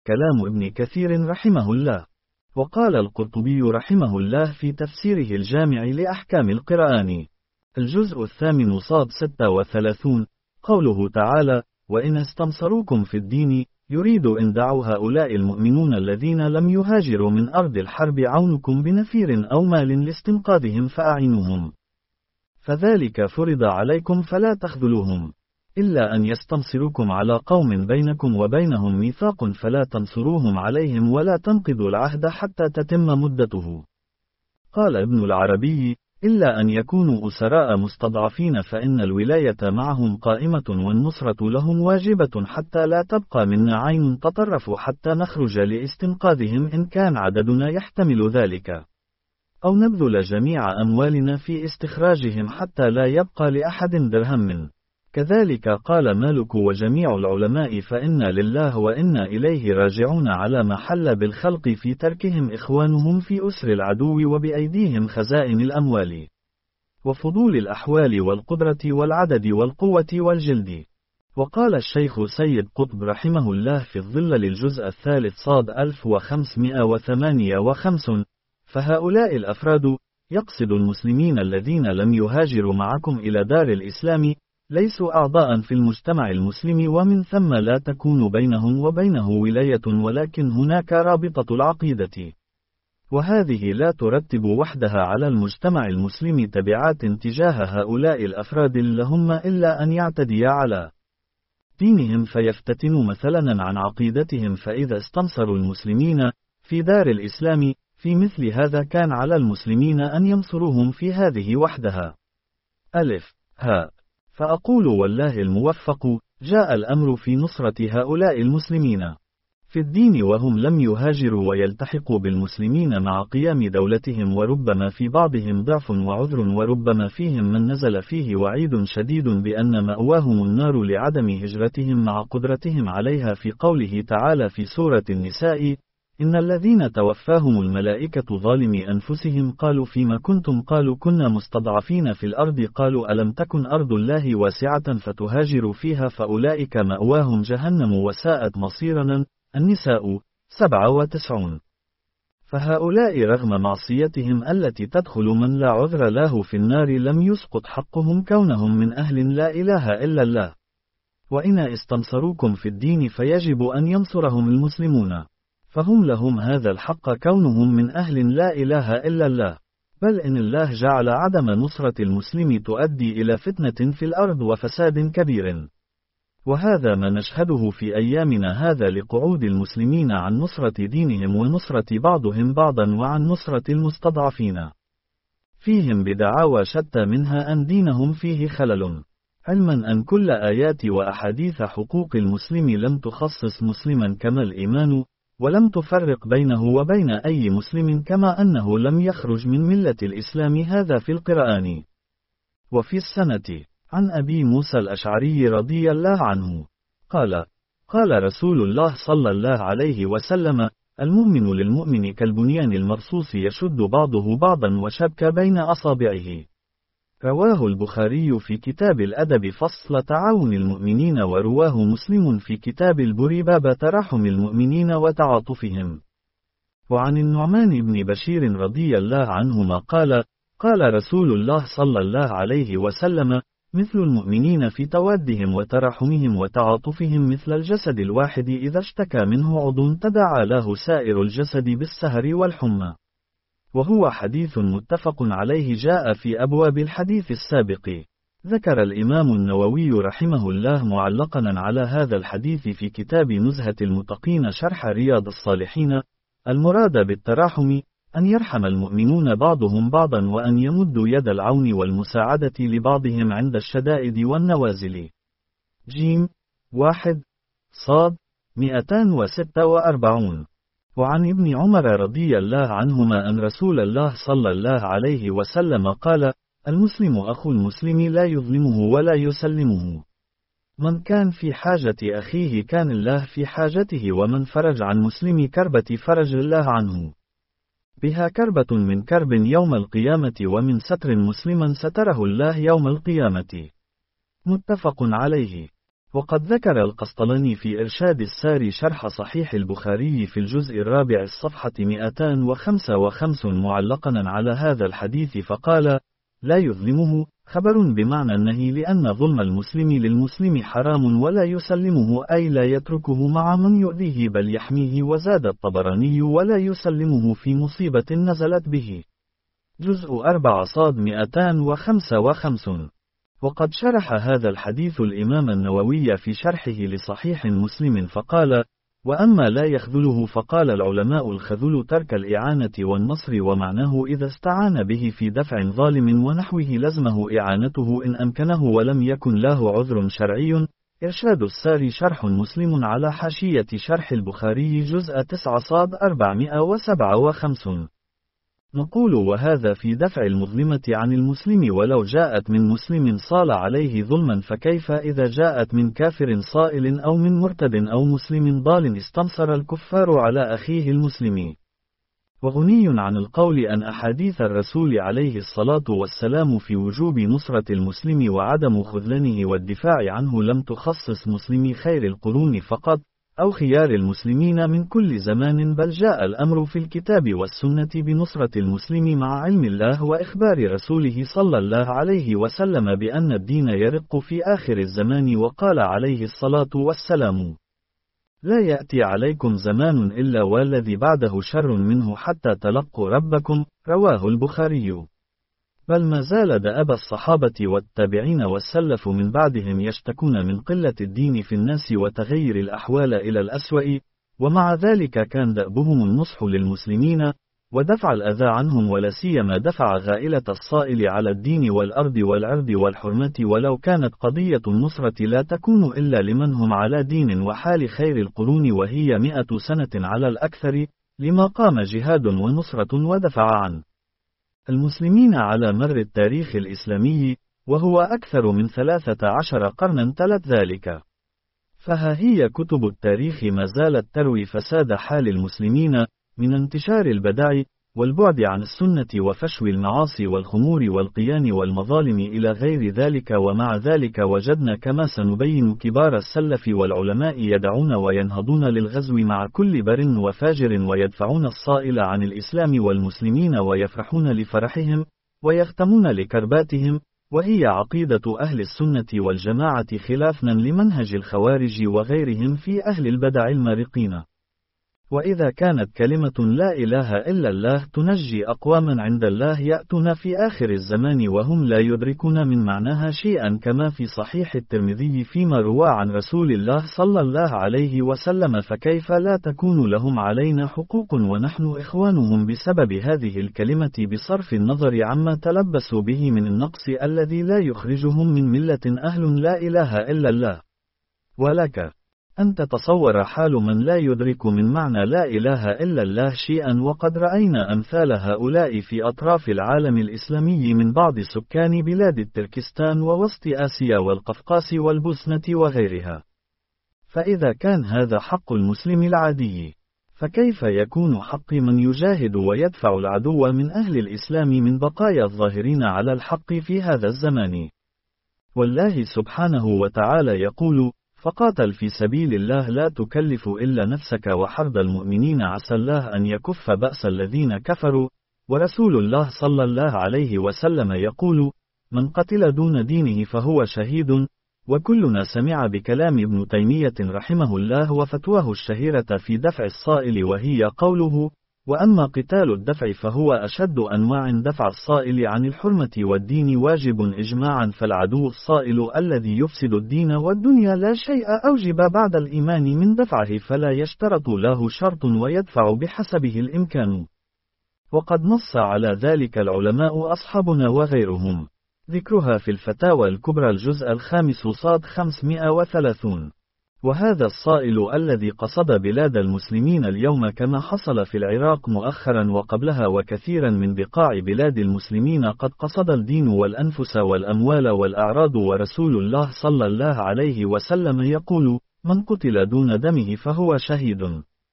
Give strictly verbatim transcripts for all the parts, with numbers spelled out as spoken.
كلام ابن كثير رحمه الله. وقال القرطبي رحمه الله في تفسيره الجامع لأحكام القرآن الجزء الثامن صاد ستة وثلاثون قوله تعالى: وإن استنصروكم في الدين يريد إن دعوا هؤلاء المؤمنون الذين لم يهاجروا من أرض الحرب عونكم بنفير أو مال لاستنقاذهم فأعينوهم، فذلك فرض عليكم فلا تخذلوهم، إلا أن يستنصروكم على قوم بينكم وبينهم ميثاق فلا تنصروهم عليهم ولا تنقضوا العهد حتى تتم مدته. قال ابن العربي: إلا أن يكونوا أسراء مستضعفين فإن الولاية معهم قائمة والنصرة لهم واجبة حتى لا تبقى منا عين تطرف حتى نخرج لاستنقاذهم إن كان عددنا يحتمل ذلك، أو نبذل جميع أموالنا في استخراجهم حتى لا يبقى لأحد درهم. كذلك قال مالك وجميع العلماء: فإنا لله وإنا إليه راجعون على ما حل بالخلق في تركهم إخوانهم في أسر العدو وبأيديهم خزائن الأموال وفضول الأحوال والقدرة والعدد والقوة والجلد. وقال الشيخ سيد قطب رحمه الله في الظل للجزء الثالث صاد ألف وخمسمائة وثمانية وخمسين: فهؤلاء الأفراد يقصد المسلمين الذين لم يهاجروا معكم إلى دار الإسلام ليسوا أعضاء في المجتمع المسلم، ومن ثم لا تكون بينهم وبينه ولاية، ولكن هناك رابطة العقيدة، وهذه لا ترتب وحدها على المجتمع المسلم تبعات تجاه هؤلاء الأفراد لهم إلا أن يعتدي على دينهم فيفتتنوا مثلا عن عقيدتهم، فإذا استنصروا المسلمين في دار الإسلام في مثل هذا كان على المسلمين أن ينصروهم في هذه وحدها. ألف ها فأقول والله الموفق جاء الأمر في نصرة هؤلاء المسلمين في الدين وهم لم يهاجروا ويلتحقوا بالمسلمين مع قيام دولتهم، وربما في بعضهم ضعف وعذر، وربما فيهم من نزل فيه وعيد شديد بأن مأواهم النار لعدم هجرتهم مع قدرتهم عليها، في قوله تعالى في سورة النساء: إن الذين توفاهم الملائكة ظالمي أنفسهم قالوا فيما كنتم قالوا كنا مستضعفين في الأرض قالوا ألم تكن أرض الله واسعة فتهاجروا فيها فأولئك مأواهم جهنم وساءت مصيرا. النساء سبعة وتسعون. فهؤلاء رغم معصيتهم التي تدخل من لا عذر له في النار لم يسقط حقهم كونهم من أهل لا إله إلا الله، وإن استنصروكم في الدين فيجب أن ينصرهم المسلمون، فهم لهم هذا الحق كونهم من أهل لا إله إلا الله، بل إن الله جعل عدم نصرة المسلم تؤدي إلى فتنة في الأرض وفساد كبير، وهذا ما نشهده في أيامنا هذا لقعود المسلمين عن نصرة دينهم ونصرة بعضهم بعضا وعن نصرة المستضعفين فيهم بدعاوى شتى، منها أن دينهم فيه خلل، علما أن كل آيات وأحاديث حقوق المسلم لم تخصص مسلما كما الإيمان، ولم تفرق بينه وبين أي مسلم، كما أنه لم يخرج من ملة الإسلام، هذا في القرآن. وفي السنة عن أبي موسى الأشعري رضي الله عنه قال: قال رسول الله صلى الله عليه وسلم: المؤمن للمؤمن كالبنيان المرصوص يشد بعضه بعضا وشبك بين أصابعه. رواه البخاري في كتاب الأدب فصل تعاون المؤمنين، ورواه مسلم في كتاب البر باب تراحم المؤمنين وتعاطفهم. وعن النعمان بن بشير رضي الله عنهما قال: قال رسول الله صلى الله عليه وسلم: مثل المؤمنين في توادهم وتراحمهم وتعاطفهم مثل الجسد الواحد إذا اشتكى منه عضو تداعى له سائر الجسد بالسهر والحمى. وهو حديث متفق عليه جاء في أبواب الحديث السابق. ذكر الإمام النووي رحمه الله معلقا على هذا الحديث في كتاب نزهة المتقين شرح رياض الصالحين: المراد بالتراحم أن يرحم المؤمنون بعضهم بعضا، وأن يمدوا يد العون والمساعدة لبعضهم عند الشدائد والنوازل. جيم واحد صاد مئتان وستة وأربعون. وعن ابن عمر رضي الله عنهما أن رسول الله صلى الله عليه وسلم قال: المسلم أخو المسلم لا يظلمه ولا يسلمه. من كان في حاجة أخيه كان الله في حاجته، ومن فرج عن مسلم كربة فرج الله عنه بها كربة من كرب يوم القيامة، ومن ستر مسلما ستره الله يوم القيامة. متفق عليه. وقد ذكر القسطلاني في إرشاد الساري شرح صحيح البخاري في الجزء الرابع الصفحة مئتين وخمسة وخمسين معلقا على هذا الحديث فقال: لا يظلمه، خبر بمعنى النهي لأن ظلم المسلم للمسلم حرام ولا يسلمه أي لا يتركه مع من يؤذيه بل يحميه. وزاد الطبراني: ولا يسلمه في مصيبة نزلت به. جزء أربعة صاد مئتين وخمسة وخمسين. وقد شرح هذا الحديث الإمام النووي في شرحه لصحيح مسلم فقال: وأما لا يخذله فقال العلماء: الخذل ترك الإعانة والنصر، ومعناه إذا استعان به في دفع ظالم ونحوه لزمه إعانته إن أمكنه ولم يكن له عذر شرعي. إرشاد الساري شرح مسلم على حاشية شرح البخاري جزء تسعة صاد أربعمائة وسبعة وخمسين. نقول: وهذا في دفع المظلمة عن المسلم ولو جاءت من مسلم صال عليه ظلما، فكيف إذا جاءت من كافر صائل أو من مرتد أو مسلم ضال استنصر الكفار على أخيه المسلم. وغني عن القول أن أحاديث الرسول عليه الصلاة والسلام في وجوب نصرة المسلم وعدم خذلانه والدفاع عنه لم تخصص مسلمي خير القرون فقط، أو خيار المسلمين من كل زمان، بل جاء الأمر في الكتاب والسنة بنصرة المسلم مع علم الله وإخبار رسوله صلى الله عليه وسلم بأن الدين يرق في آخر الزمان. وقال عليه الصلاة والسلام: لا يأتي عليكم زمان إلا والذي بعده شر منه حتى تلقوا ربكم. رواه البخاري. بل ما زال دأب الصحابة والتابعين والسلف من بعدهم يشتكون من قلة الدين في الناس وتغير الأحوال إلى الأسوأ، ومع ذلك كان دأبهم النصح للمسلمين ودفع الأذى عنهم، ولا سيما دفع غائلة الصائل على الدين والأرض والعرض والحرمة. ولو كانت قضية النصرة لا تكون إلا لمن هم على دين وحال خير القرون، وهي مئة سنة على الأكثر، لما قام جهاد ونصرة ودفع عن المسلمين على مر التاريخ الإسلامي، وهو أكثر من ثلاثة عشر قرنا تلت ذلك. فها هي كتب التاريخ ما زالت تروي فساد حال المسلمين من انتشار البدع والبعد عن السنة وفشو المعاصي والخمور والقيان والمظالم إلى غير ذلك. ومع ذلك وجدنا كما سنبين كبار السلف والعلماء يدعون وينهضون للغزو مع كل بر وفاجر، ويدفعون الصائل عن الإسلام والمسلمين ويفرحون لفرحهم ويختمون لكرباتهم، وهي عقيدة أهل السنة والجماعة خلافا لمنهج الخوارج وغيرهم في أهل البدع المارقين. وإذا كانت كلمة لا إله إلا الله تنجي أقواما عند الله يأتون في آخر الزمان وهم لا يدركون من معناها شيئا، كما في صحيح الترمذي فيما روى عن رسول الله صلى الله عليه وسلم، فكيف لا تكون لهم علينا حقوق ونحن إخوانهم بسبب هذه الكلمة، بصرف النظر عما تلبسوا به من النقص الذي لا يخرجهم من ملة أهل لا إله إلا الله. ولك أن تتصور حال من لا يدرك من معنى لا إله إلا الله شيئا، وقد رأينا أمثال هؤلاء في أطراف العالم الإسلامي من بعض سكان بلاد التركستان ووسط آسيا والقفقاس والبوسنة وغيرها. فإذا كان هذا حق المسلم العادي، فكيف يكون حق من يجاهد ويدفع العدو من أهل الإسلام من بقايا الظاهرين على الحق في هذا الزمان؟ والله سبحانه وتعالى يقول: فقاتل في سبيل الله لا تكلف إلا نفسك وحرض المؤمنين عسى الله أن يكف بأس الذين كفروا. ورسول الله صلى الله عليه وسلم يقول: من قتل دون دينه فهو شهيد. وكلنا سمع بكلام ابن تيمية رحمه الله وفتواه الشهيرة في دفع الصائل، وهي قوله: وأما قتال الدفع فهو أشد أنواع دفع الصائل عن الحرمة والدين واجب إجماعا، فالعدو الصائل الذي يفسد الدين والدنيا لا شيء أوجب بعد الإيمان من دفعه، فلا يشترط له شرط ويدفع بحسبه الإمكان. وقد نص على ذلك العلماء أصحابنا وغيرهم، ذكرها في الفتاوى الكبرى الجزء الخامس صاد خمسمائة وثلاثين. وهذا الصائل الذي قصد بلاد المسلمين اليوم كما حصل في العراق مؤخرا وقبلها وكثيرا من بقاع بلاد المسلمين قد قصد الدين والأنفس والأموال والأعراض، ورسول الله صلى الله عليه وسلم يقول: من قتل دون دمه فهو شهيد،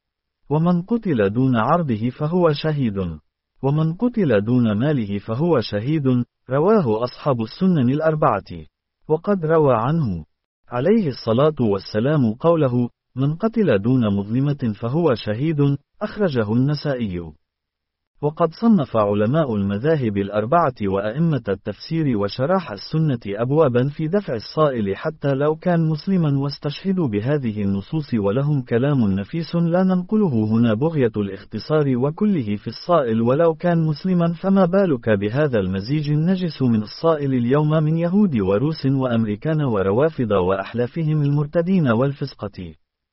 ومن قتل دون عرضه فهو شهيد، ومن قتل دون ماله فهو شهيد. رواه أصحاب السنن الأربعة. وقد روى عنه عليه الصلاة والسلام قوله: من قتل دون مظلمة فهو شهيد، أخرجه النسائي. وقد صنف علماء المذاهب الأربعة وأئمة التفسير وشراح السنة أبوابا في دفع الصائل حتى لو كان مسلما واستشهدوا بهذه النصوص، ولهم كلام نفيس لا ننقله هنا بغية الاختصار وكله في الصائل ولو كان مسلما، فما بالك بهذا المزيج النجس من الصائل اليوم من يهود وروس وأمريكان وروافض وأحلافهم المرتدين والفسقة.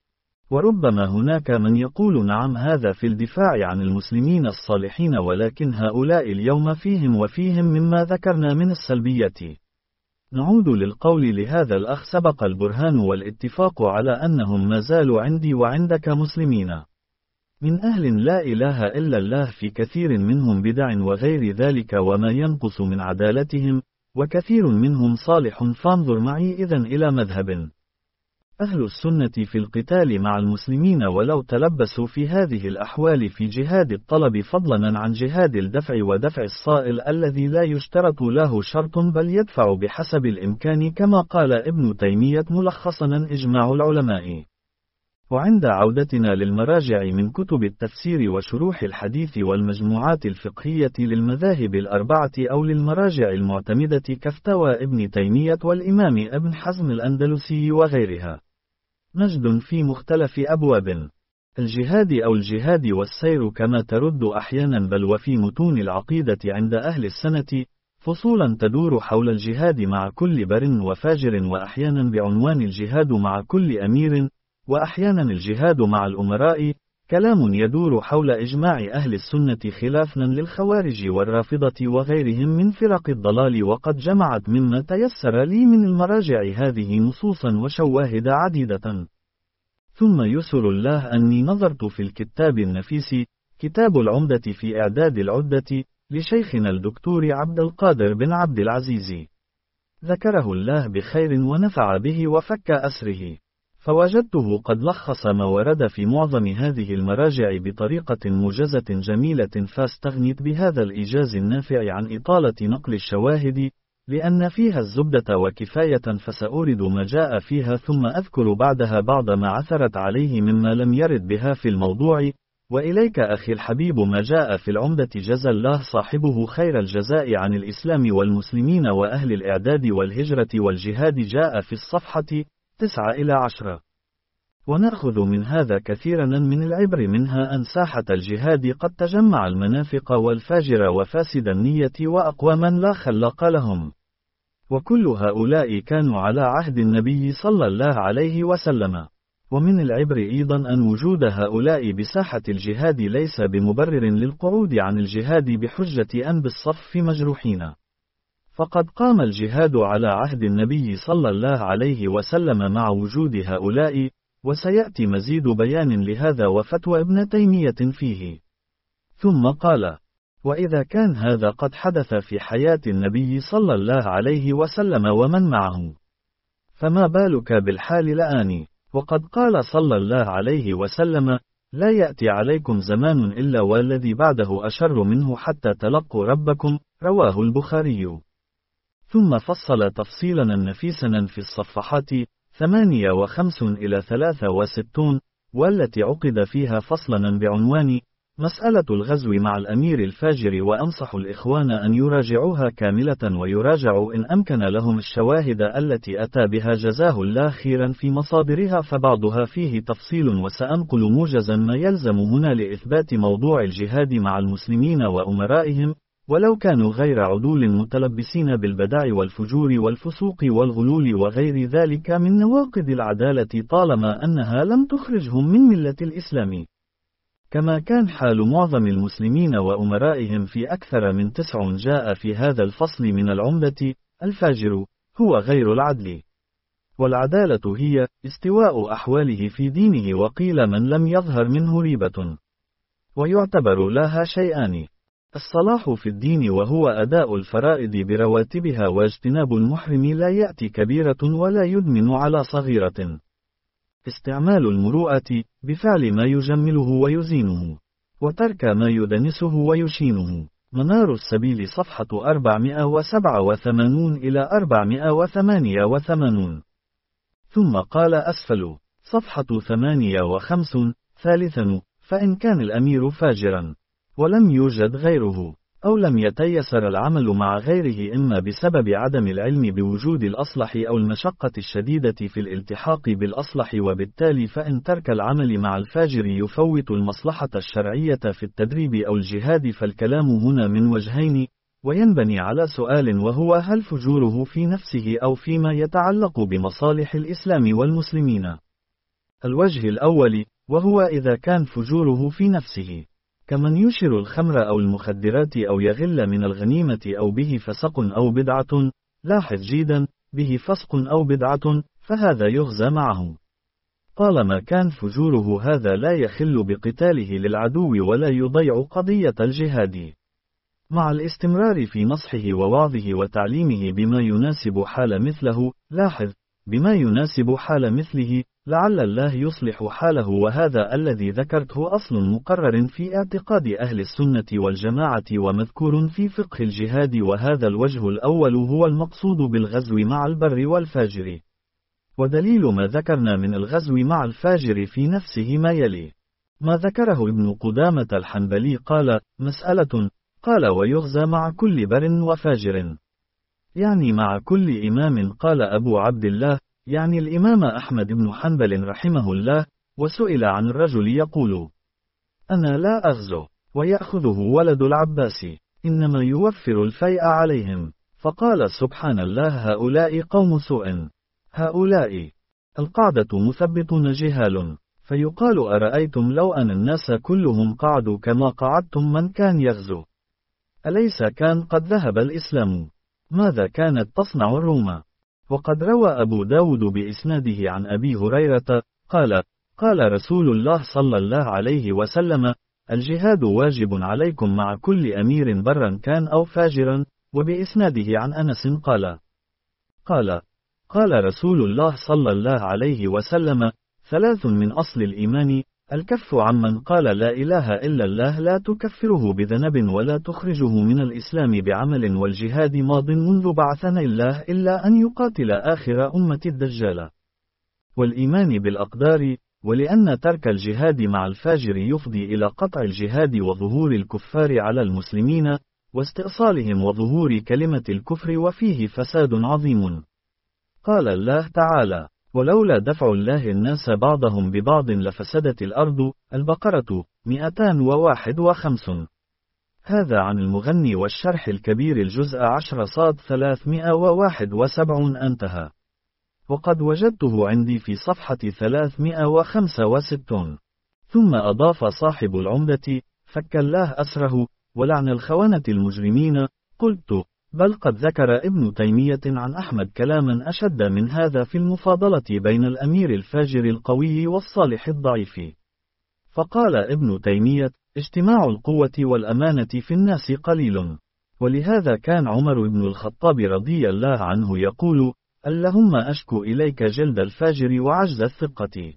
وربما هناك من يقول نعم هذا في الدفاع عن المسلمين الصالحين، ولكن هؤلاء اليوم فيهم وفيهم مما ذكرنا من السلبية. نعود للقول لهذا الأخ: سبق البرهان والاتفاق على أنهم ما زالوا عندي وعندك مسلمين من أهل لا إله إلا الله، في كثير منهم بدع وغير ذلك وما ينقص من عدالتهم، وكثير منهم صالح، فانظر معي إذن إلى مذهب أهل السنة في القتال مع المسلمين ولو تلبسوا في هذه الأحوال في جهاد الطلب، فضلا عن جهاد الدفع ودفع الصائل الذي لا يشترط له شرط بل يدفع بحسب الإمكان، كما قال ابن تيمية ملخصا إجماع العلماء. وعند عودتنا للمراجع من كتب التفسير وشروح الحديث والمجموعات الفقهية للمذاهب الأربعة أو للمراجع المعتمدة كفتاوى ابن تيمية والإمام ابن حزم الأندلسي وغيرها، نجد في مختلف أبواب الجهاد أو الجهاد والسير كما ترد أحيانا، بل وفي متون العقيدة عند أهل السنة فصولا تدور حول الجهاد مع كل بر وفاجر، وأحيانا بعنوان الجهاد مع كل أمير، وأحيانا الجهاد مع الأمراء، كلام يدور حول إجماع أهل السنة خلافا للخوارج والرافضة وغيرهم من فرق الضلال. وقد جمعت مما تيسر لي من المراجع هذه نصوصا وشواهد عديدة. ثم يسر الله أني نظرت في الكتاب النفيس كتاب العمدة في إعداد العدة لشيخنا الدكتور عبد القادر بن عبد العزيز، ذكره الله بخير ونفع به وفك أسره، فوجدته قد لخص ما ورد في معظم هذه المراجع بطريقة موجزة جميلة، فاستغنيت بهذا الإيجاز النافع عن إطالة نقل الشواهد لأن فيها الزبدة وكفاية، فسأورد ما جاء فيها ثم أذكر بعدها بعض ما عثرت عليه مما لم يرد بها في الموضوع. وإليك أخي الحبيب ما جاء في العمدة، جزى الله صاحبه خير الجزاء عن الإسلام والمسلمين وأهل الإعداد والهجرة والجهاد، جاء في الصفحة تسعة إلى عشرة. ونأخذ من هذا كثيرا من العبر، منها أن ساحة الجهاد قد تجمع المنافق والفاجر وفاسد النية وأقواما لا خلق لهم، وكل هؤلاء كانوا على عهد النبي صلى الله عليه وسلم. ومن العبر أيضا أن وجود هؤلاء بساحة الجهاد ليس بمبرر للقعود عن الجهاد بحجة أن بالصف مجروحين، فقد قام الجهاد على عهد النبي صلى الله عليه وسلم مع وجود هؤلاء، وسيأتي مزيد بيان لهذا وفتوى ابن تيمية فيه. ثم قال: وإذا كان هذا قد حدث في حياة النبي صلى الله عليه وسلم ومن معه، فما بالك بالحال الآن؟ وقد قال صلى الله عليه وسلم: لا يأتي عليكم زمان إلا والذي بعده أشر منه حتى تلقوا ربكم، رواه البخاري. ثم فصل تفصيلا نفيسا في الصفحات ثمانية وخمسون إلى ثلاثة وستون، والتي عقد فيها فصلا بعنوان مسألة الغزو مع الأمير الفاجر، وأنصح الإخوان أن يراجعوها كاملة ويراجعوا إن أمكن لهم الشواهد التي أتى بها جزاه الله خيرا في مصادرها، فبعضها فيه تفصيل، وسأنقل موجزا ما يلزم هنا لإثبات موضوع الجهاد مع المسلمين وأمرائهم، ولو كانوا غير عدول متلبسين بالبدع والفجور والفسوق والغلول وغير ذلك من نواقض العدالة، طالما أنها لم تخرجهم من ملة الإسلام. كما كان حال معظم المسلمين وأمرائهم في أكثر من تسع جاء في هذا الفصل من العمدة: الفاجر هو غير العدل، والعدالة هي استواء أحواله في دينه، وقيل من لم يظهر منه ريبة. ويعتبر لها شيئان: الصلاح في الدين وهو أداء الفرائض برواتبها، واجتناب المحرم لا يأتي كبيرة ولا يدمن على صغيرة، استعمال المروءة بفعل ما يجمله ويزينه، وترك ما يدنسه ويشينه. منار السبيل صفحة أربعمائة وسبعة وثمانين إلى أربعمائة وثمانية وثمانين. ثم قال أسفل صفحة ثمانية وخمسون ثالثا فإن كان الأمير فاجرا ولم يوجد غيره أو لم يتيسر العمل مع غيره إما بسبب عدم العلم بوجود الأصلح أو المشقة الشديدة في الالتحاق بالأصلح، وبالتالي فإن ترك العمل مع الفاجر يفوت المصلحة الشرعية في التدريب أو الجهاد، فالكلام هنا من وجهين، وينبني على سؤال وهو هل فجوره في نفسه أو فيما يتعلق بمصالح الإسلام والمسلمين؟ الوجه الأول وهو إذا كان فجوره في نفسه كمن يشر الخمر أو المخدرات أو يغل من الغنيمة أو به فسق أو بدعة، لاحظ جيدا به فسق أو بدعة، فهذا يغزى معه طالما كان فجوره هذا لا يخل بقتاله للعدو ولا يضيع قضية الجهاد، مع الاستمرار في نصحه ووعظه وتعليمه بما يناسب حال مثله. لاحظ بما يناسب حال مثله، لعل الله يصلح حاله، وهذا الذي ذكرته أصل مقرر في اعتقاد أهل السنة والجماعة ومذكور في فقه الجهاد، وهذا الوجه الأول هو المقصود بالغزو مع البر والفاجر. ودليل ما ذكرنا من الغزو مع الفاجر في نفسه ما يلي: ما ذكره ابن قدامة الحنبلي قال: مسألة، قال ويغزى مع كل بر وفاجر، يعني مع كل إمام. قال أبو عبد الله، يعني الإمام أحمد بن حنبل رحمه الله، وسئل عن الرجل يقول: أنا لا أغزو، ويأخذه ولد العباس، إنما يوفر الفيء عليهم، فقال سبحان الله هؤلاء قوم سوء. هؤلاء القعدة مثبتون جهال، فيقال أرأيتم لو أن الناس كلهم قعدوا كما قعدتم من كان يغزو، أليس كان قد ذهب الإسلام؟ ماذا كانت تصنع الروم؟ وقد روى أبو داود بإسناده عن أبي هريرة قال: قال رسول الله صلى الله عليه وسلم: الجهاد واجب عليكم مع كل أمير برا كان أو فاجرا. وبإسناده عن أنس قال: قال قال رسول الله صلى الله عليه وسلم: ثلاث من أصل الإيمان: الكف عمن قال لا إله إلا الله لا تكفره بذنب ولا تخرجه من الإسلام بعمل، والجهاد ماض منذ بعثنا الله إلا أن يقاتل آخر أمة الدجال، والإيمان بالأقدار، ولأن ترك الجهاد مع الفاجر يفضي إلى قطع الجهاد وظهور الكفار على المسلمين واستئصالهم وظهور كلمة الكفر، وفيه فساد عظيم. قال الله تعالى: ولولا دفع الله الناس بعضهم ببعض لفسدت الأرض. البقرة مئتان وواحد وخمسون. هذا عن المغني والشرح الكبير الجزء عشر صاد ثلاثمائة وواحد وسبعون انتهى. وقد وجدته عندي في صفحة ثلاثمائة وخمسة وستين. ثم أضاف صاحب العمدة: فك الله أسره ولعن الخونة المجرمين. قلت: بل قد ذكر ابن تيمية عن أحمد كلاما أشد من هذا في المفاضلة بين الأمير الفاجر القوي والصالح الضعيف. فقال ابن تيمية: اجتماع القوة والأمانة في الناس قليل، ولهذا كان عمر بن الخطاب رضي الله عنه يقول: اللهم أشكو إليك جلد الفاجر وعجز الثقة.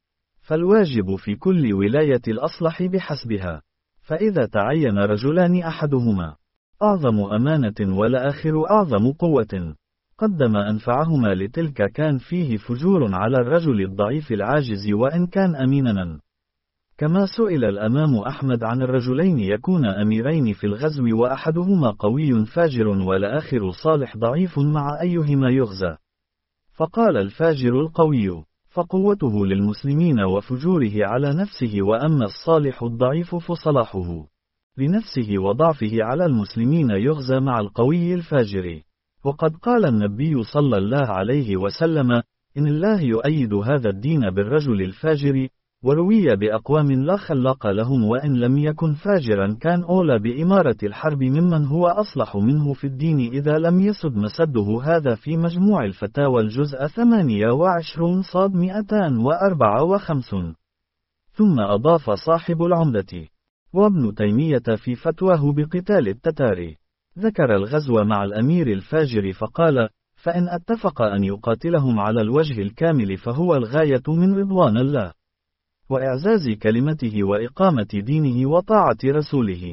فالواجب في كل ولاية الأصلح بحسبها، فإذا تعين رجلان أحدهما أعظم أمانة والآخر أعظم قوة، قدم أنفعهما لتلك، كان فيه فجور على الرجل الضعيف العاجز وإن كان أمينا. كما سئل الأمام أحمد عن الرجلين يكون أميرين في الغزو وأحدهما قوي فاجر والآخر صالح ضعيف، مع أيهما يغزى؟ فقال: الفاجر القوي، فقوته للمسلمين وفجوره على نفسه، وأما الصالح الضعيف فصلاحه لنفسه وضعفه على المسلمين يغزى مع القوي الفاجر. وقد قال النبي صلى الله عليه وسلم: إن الله يؤيد هذا الدين بالرجل الفاجر. وروي بأقوام لا خلاق لهم، وإن لم يكن فاجرا كان أولى بإمارة الحرب ممن هو أصلح منه في الدين إذا لم يسد مسده. هذا في مجموع الفتاوى الجزء ثمانية وعشرون صاد مئتان وأربعة وخمسون. ثم أضاف صاحب العمدة: وابن تيمية في فتواه بقتال التتار ذكر الغزو مع الأمير الفاجر فقال: فإن اتفق أن يقاتلهم على الوجه الكامل فهو الغاية من رضوان الله وإعزاز كلمته وإقامة دينه وطاعة رسوله.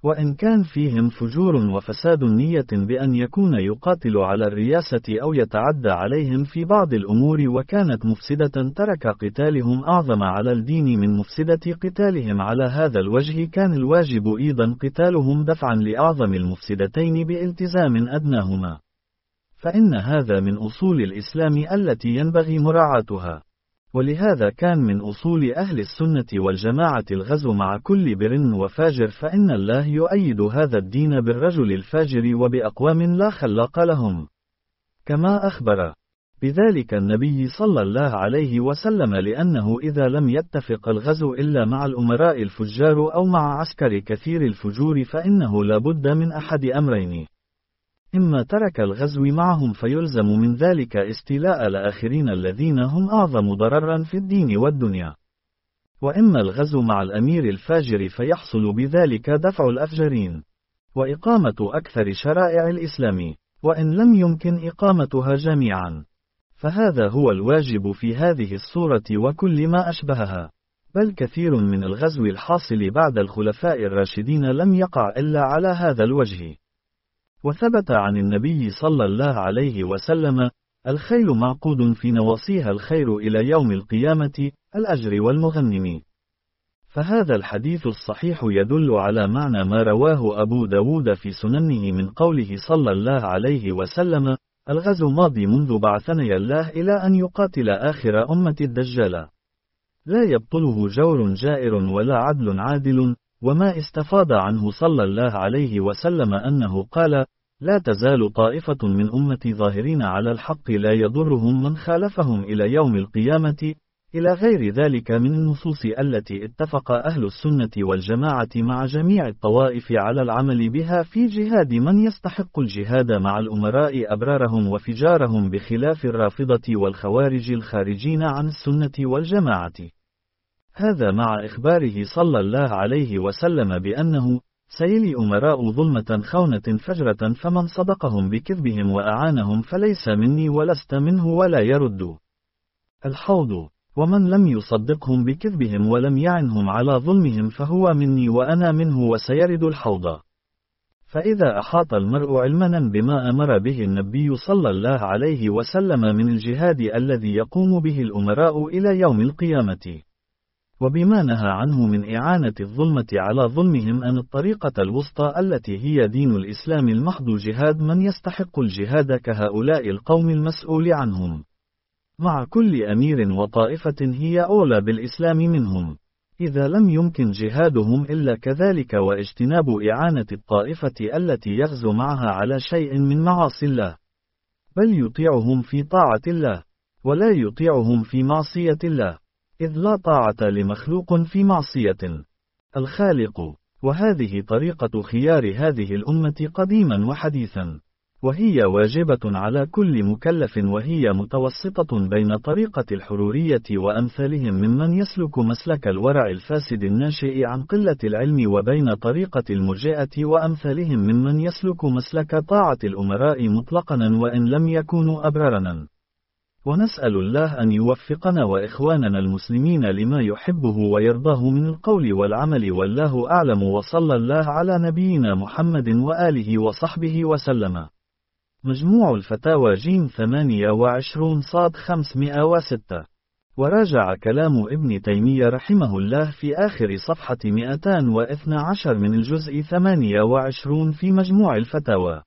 وإن كان فيهم فجور وفساد نية بأن يكون يقاتل على الرياسة أو يتعدى عليهم في بعض الأمور وكانت مفسدة، ترك قتالهم أعظم على الدين من مفسدة قتالهم. على هذا الوجه كان الواجب أيضا قتالهم دفعا لأعظم المفسدتين بالتزام أدناهما، فإن هذا من أصول الإسلام التي ينبغي مراعاتها. ولهذا كان من أصول أهل السنة والجماعة الغزو مع كل بر وفاجر، فإن الله يؤيد هذا الدين بالرجل الفاجر وبأقوام لا خلاق لهم، كما أخبر بذلك النبي صلى الله عليه وسلم، لأنه إذا لم يتفق الغزو إلا مع الأمراء الفجار أو مع عسكر كثير الفجور فإنه لا بد من أحد أمرين: إما ترك الغزو معهم فيلزم من ذلك استيلاء الآخرين الذين هم أعظم ضررا في الدين والدنيا، وإما الغزو مع الأمير الفاجر فيحصل بذلك دفع الأفجرين وإقامة أكثر شرائع الإسلام، وإن لم يمكن إقامتها جميعا فهذا هو الواجب في هذه الصورة وكل ما أشبهها. بل كثير من الغزو الحاصل بعد الخلفاء الراشدين لم يقع إلا على هذا الوجه. وثبت عن النبي صلى الله عليه وسلم: الخيل معقود في نواصيها الخير إلى يوم القيامة، الأجر والمغنم. فهذا الحديث الصحيح يدل على معنى ما رواه أبو داود في سننه من قوله صلى الله عليه وسلم: الغزو ماضي منذ بعثني الله إلى أن يقاتل آخر أمة الدجال، لا يبطله جور جائر ولا عدل عادل. وما استفاد عنه صلى الله عليه وسلم أنه قال: لا تزال طائفة من أمتي ظاهرين على الحق لا يضرهم من خالفهم إلى يوم القيامة، إلى غير ذلك من النصوص التي اتفق أهل السنة والجماعة مع جميع الطوائف على العمل بها في جهاد من يستحق الجهاد مع الأمراء أبرارهم وفجارهم، بخلاف الرافضة والخوارج الخارجين عن السنة والجماعة. هذا مع إخباره صلى الله عليه وسلم بأنه سيلي أمراء ظلمة خونة فجرة، فمن صدقهم بكذبهم وأعانهم فليس مني ولست منه ولا يرد الحوض، ومن لم يصدقهم بكذبهم ولم يعنهم على ظلمهم فهو مني وأنا منه وسيرد الحوض. فإذا أحاط المرء علما بما أمر به النبي صلى الله عليه وسلم من الجهاد الذي يقوم به الأمراء إلى يوم القيامة، وبما نهى عنه من إعانة الظلمة على ظلمهم، أن الطريقة الوسطى التي هي دين الإسلام المحض جهاد من يستحق الجهاد كهؤلاء القوم المسؤول عنهم، مع كل أمير وطائفة هي أولى بالإسلام منهم، إذا لم يمكن جهادهم إلا كذلك، واجتناب إعانة الطائفة التي يغزو معها على شيء من معاصي الله، بل يطيعهم في طاعة الله ولا يطيعهم في معصية الله، إذ لا طاعة لمخلوق في معصية الخالق. وهذه طريقة خيار هذه الأمة قديما وحديثا، وهي واجبة على كل مكلف، وهي متوسطة بين طريقة الحرورية وأمثالهم ممن يسلك مسلك الورع الفاسد الناشئ عن قلة العلم، وبين طريقة المرجئة وأمثالهم ممن يسلك مسلك طاعة الأمراء مطلقا وإن لم يكونوا أبرارا. ونسأل الله أن يوفقنا وإخواننا المسلمين لما يحبه ويرضاه من القول والعمل، والله أعلم، وصلى الله على نبينا محمد وآله وصحبه وسلم. مجموع الفتاوى جيم ثمانية وعشرون صاد خمسمائة وستة. وراجع كلام ابن تيمية رحمه الله في آخر صفحة مئتين واثني عشر من الجزء ثمانية وعشرون في مجموع الفتاوى.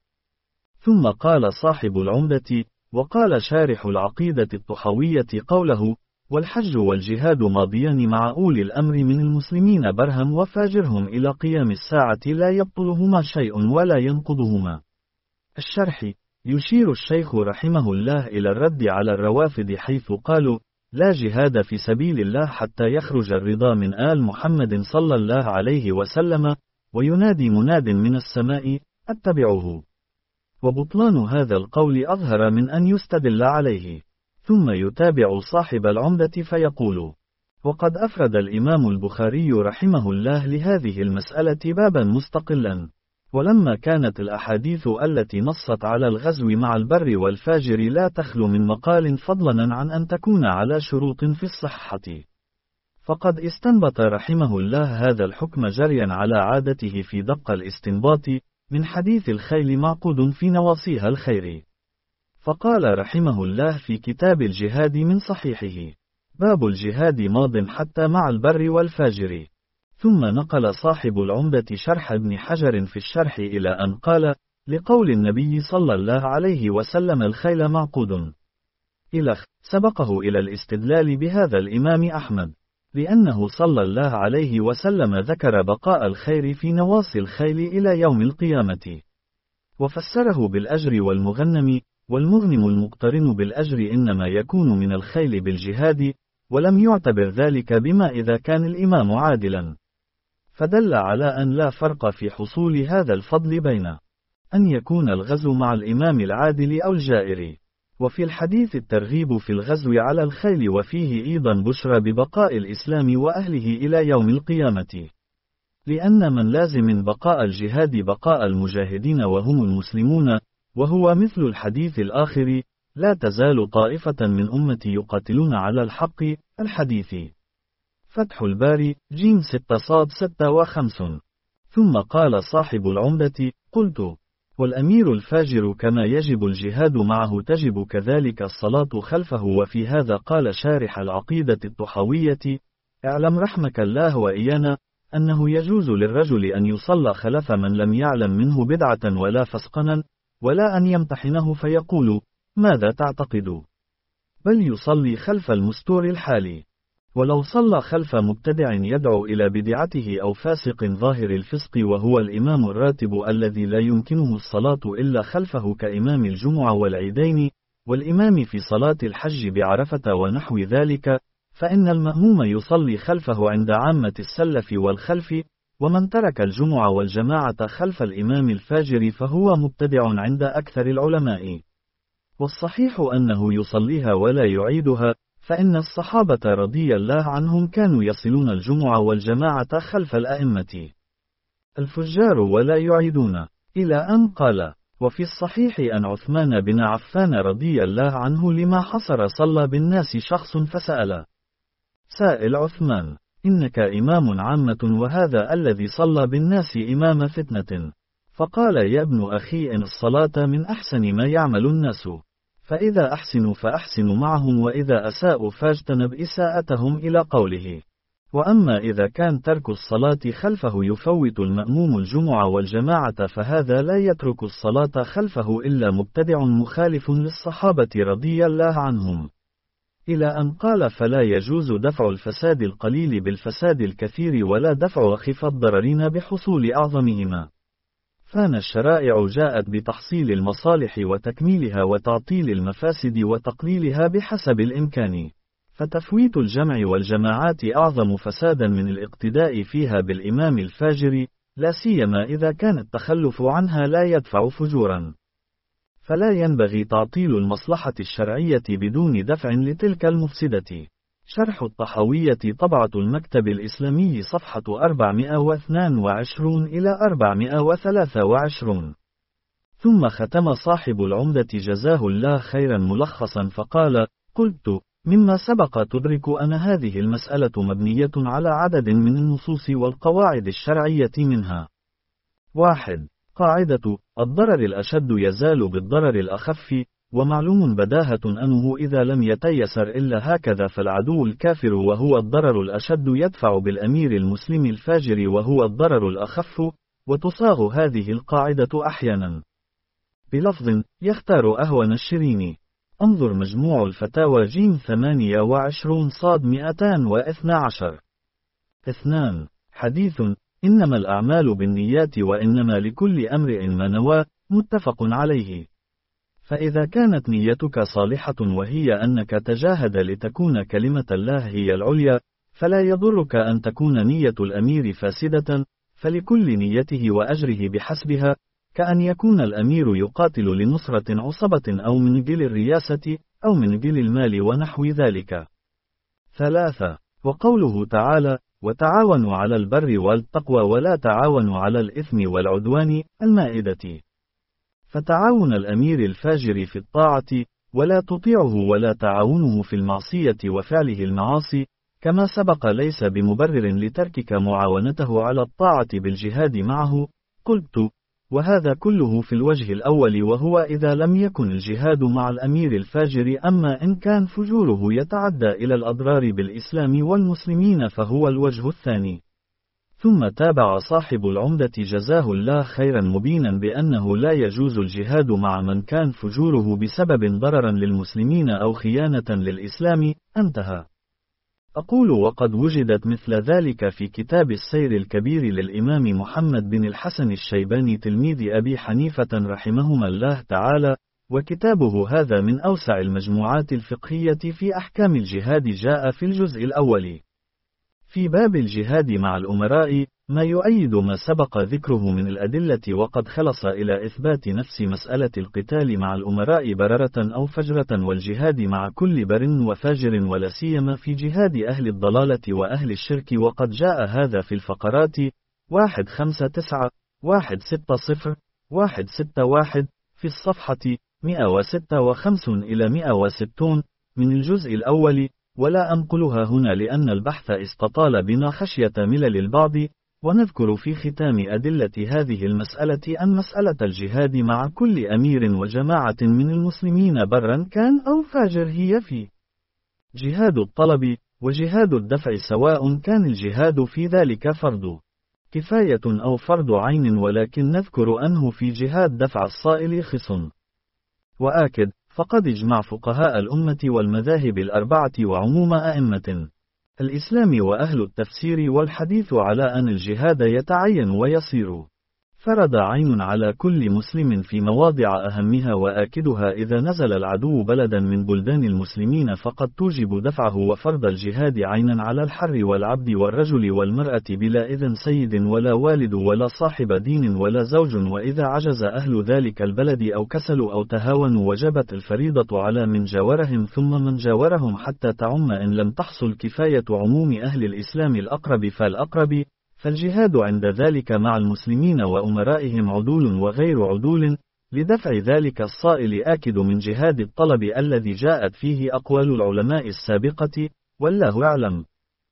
ثم قال صاحب العمدة: وقال شارح العقيدة الطحاوية قوله: والحج والجهاد ماضيان مع أولي الأمر من المسلمين برهم وفاجرهم إلى قيام الساعة لا يبطلهما شيء ولا ينقضهما. الشرح: يشير الشيخ رحمه الله إلى الرد على الروافد حيث قالوا: لا جهاد في سبيل الله حتى يخرج الرضا من آل محمد صلى الله عليه وسلم، وينادي مناد من السماء: اتبعوه. وبطلان هذا القول أظهر من أن يستدل عليه. ثم يتابع صاحب العمدة فيقول: وقد أفرد الإمام البخاري رحمه الله لهذه المسألة بابا مستقلا. ولما كانت الأحاديث التي نصت على الغزو مع البر والفاجر لا تخلو من مقال، فضلا عن أن تكون على شروط في الصحة، فقد استنبط رحمه الله هذا الحكم جريا على عادته في دق الاستنباط من حديث الخيل معقود في نواصيها الخير. فقال رحمه الله في كتاب الجهاد من صحيحه: باب الجهاد ماض حتى مع البر والفاجر. ثم نقل صاحب العمدة شرح ابن حجر في الشرح إلى أن قال: لقول النبي صلى الله عليه وسلم الخيل معقود. إلخ سبقه إلى الاستدلال بهذا الإمام أحمد، لأنه صلى الله عليه وسلم ذكر بقاء الخير في نواصي الخيل إلى يوم القيامة، وفسره بالأجر والمغنم، والمغنم المقترن بالأجر إنما يكون من الخيل بالجهاد، ولم يعتبر ذلك بما إذا كان الإمام عادلا، فدل على أن لا فرق في حصول هذا الفضل بين أن يكون الغزو مع الإمام العادل أو الجائر. وفي الحديث الترغيب في الغزو على الخيل، وفيه أيضا بشرى ببقاء الإسلام وأهله إلى يوم القيامة، لأن من لازم بقاء الجهاد بقاء المجاهدين وهم المسلمون، وهو مثل الحديث الآخر: لا تزال طائفة من أمتي يقاتلون على الحق. الحديث. فتح الباري جيم ستة صاد ستة وخمسون. ثم قال صاحب العمدة: قلت: والأمير الفاجر كما يجب الجهاد معه تجب كذلك الصلاة خلفه. وفي هذا قال شارح العقيدة الطحاوية: اعلم رحمك الله وإيانا أنه يجوز للرجل أن يصلى خلف من لم يعلم منه بدعة ولا فسقنا، ولا أن يمتحنه فيقول: ماذا تعتقد؟ بل يصلي خلف المستور الحالي. ولو صلى خلف مبتدع يدعو إلى بدعته أو فاسق ظاهر الفسق وهو الإمام الراتب الذي لا يمكنه الصلاة إلا خلفه كإمام الجمعة والعيدين، والإمام في صلاة الحج بعرفة ونحو ذلك، فإن المأموم يصلي خلفه عند عامة السلف والخلف. ومن ترك الجمعة والجماعة خلف الإمام الفاجر فهو مبتدع عند أكثر العلماء. والصحيح أنه يصليها ولا يعيدها، فإن الصحابة رضي الله عنهم كانوا يصلون الجمعة والجماعة خلف الأئمة الفجار ولا يعيدون، إلى أن قال: وفي الصحيح أن عثمان بن عفان رضي الله عنه لما حصر صلى بالناس شخص فسأل سائل عثمان: إنك إمام عامة وهذا الذي صلى بالناس إمام فتنة، فقال: يا ابن أخي إن الصلاة من أحسن ما يعمل الناس، فإذا أحسنوا فأحسنوا معهم، وإذا أساءوا فاجتنب إساءتهم، إلى قوله. وأما إذا كان ترك الصلاة خلفه يفوت المأموم الجمعة والجماعة فهذا لا يترك الصلاة خلفه إلا مبتدع مخالف للصحابة رضي الله عنهم، إلى أن قال: فلا يجوز دفع الفساد القليل بالفساد الكثير، ولا دفع أخف الضررين بحصول أعظمهما. فان الشرائع جاءت بتحصيل المصالح وتكميلها وتعطيل المفاسد وتقليلها بحسب الإمكان، فتفويت الجمع والجماعات أعظم فسادا من الاقتداء فيها بالإمام الفاجر، لا سيما إذا كان التخلف عنها لا يدفع فجورا. فلا ينبغي تعطيل المصلحة الشرعية بدون دفع لتلك المفسدة. شرح الطحاوية طبعة المكتب الإسلامي صفحة أربعمائة واثنين وعشرين إلى أربعمائة وثلاثة وعشرين. ثم ختم صاحب العمدة جزاه الله خيرا ملخصا فقال: قلت: مما سبق تدرك أن هذه المسألة مبنية على عدد من النصوص والقواعد الشرعية، منها: واحد. قاعدة الضرر الأشد يزال بالضرر الأخف، ومعلوم بداهة أنه إذا لم يتيسر إلا هكذا فالعدو الكافر وهو الضرر الأشد يدفع بالأمير المسلم الفاجر وهو الضرر الأخف، وتصاغ هذه القاعدة أحيانا بلفظ يختار أهون الشرين. انظر مجموع الفتاوى جيم ثمانية وعشرين صاد مئتان واثنى عشر. اثنان. حديث إنما الأعمال بالنيات وإنما لكل أمرئ ما نوى، متفق عليه. فإذا كانت نيتك صالحة وهي أنك تجاهد لتكون كلمة الله هي العليا، فلا يضرك أن تكون نية الأمير فاسدة، فلكل نيته وأجره بحسبها، كأن يكون الأمير يقاتل لنصرة عصبة أو من جل الرياسة أو من جل المال ونحو ذلك. ثلاثة. وقوله تعالى: وتعاونوا على البر والتقوى ولا تعاونوا على الإثم والعدوان، المائدة. فتعاون الأمير الفاجر في الطاعة، ولا تطيعه، ولا تعاونه في المعصية وفعله المعاصي، كما سبق ليس بمبرر لتركك معاونته على الطاعة بالجهاد معه. قلت: وهذا كله في الوجه الأول، وهو إذا لم يكن الجهاد مع الأمير الفاجر، أما إن كان فجوره يتعدى إلى الأضرار بالإسلام والمسلمين فهو الوجه الثاني. ثم تابع صاحب العمدة جزاه الله خيرا مبينا بأنه لا يجوز الجهاد مع من كان فجوره بسبب ضررا للمسلمين أو خيانة للإسلام. انتهى. أقول: وقد وجدت مثل ذلك في كتاب السير الكبير للإمام محمد بن الحسن الشيباني تلميذ أبي حنيفة رحمهما الله تعالى، وكتابه هذا من أوسع المجموعات الفقهية في أحكام الجهاد، جاء في الجزء الأول في باب الجهاد مع الأمراء ما يؤيد ما سبق ذكره من الأدلة، وقد خلص إلى إثبات نفس مسألة القتال مع الأمراء بررة أو فجرة، والجهاد مع كل بر وفاجر، ولا سيما في جهاد أهل الضلالة وأهل الشرك، وقد جاء هذا في الفقرات واحد خمسة تسعة، واحد ستة صفر، واحد ستة واحد في الصفحة مئة وستة وخمسين إلى مئة وستين من الجزء الأول، ولا أنقلها هنا لأن البحث استطال بنا خشية ملل البعض. ونذكر في ختام أدلة هذه المسألة أن مسألة الجهاد مع كل أمير وجماعة من المسلمين برا كان أو فاجر هي في جهاد الطلب وجهاد الدفع، سواء كان الجهاد في ذلك فرض كفاية أو فرض عين، ولكن نذكر أنه في جهاد دفع الصائل خص. وآكد: فقد اجمع فقهاء الأمة والمذاهب الأربعة وعموم أئمة الإسلام وأهل التفسير والحديث على أن الجهاد يتعين ويصير فرض عين على كل مسلم في مواضع أهمها، وآكدها: إذا نزل العدو بلدا من بلدان المسلمين فقد توجب دفعه وفرض الجهاد عينا على الحر والعبد والرجل والمرأة بلا إذن سيد ولا والد ولا صاحب دين ولا زوج، وإذا عجز أهل ذلك البلد أو كسلوا أو تهاونوا وجبت الفريضة على من جاورهم ثم من جاورهم حتى تعم إن لم تحصل كفاية عموم أهل الإسلام الأقرب فالأقرب. فالجهاد عند ذلك مع المسلمين وأمرائهم عدول وغير عدول لدفع ذلك الصائل، آكد من جهاد الطلب الذي جاءت فيه أقوال العلماء السابقة، والله أعلم.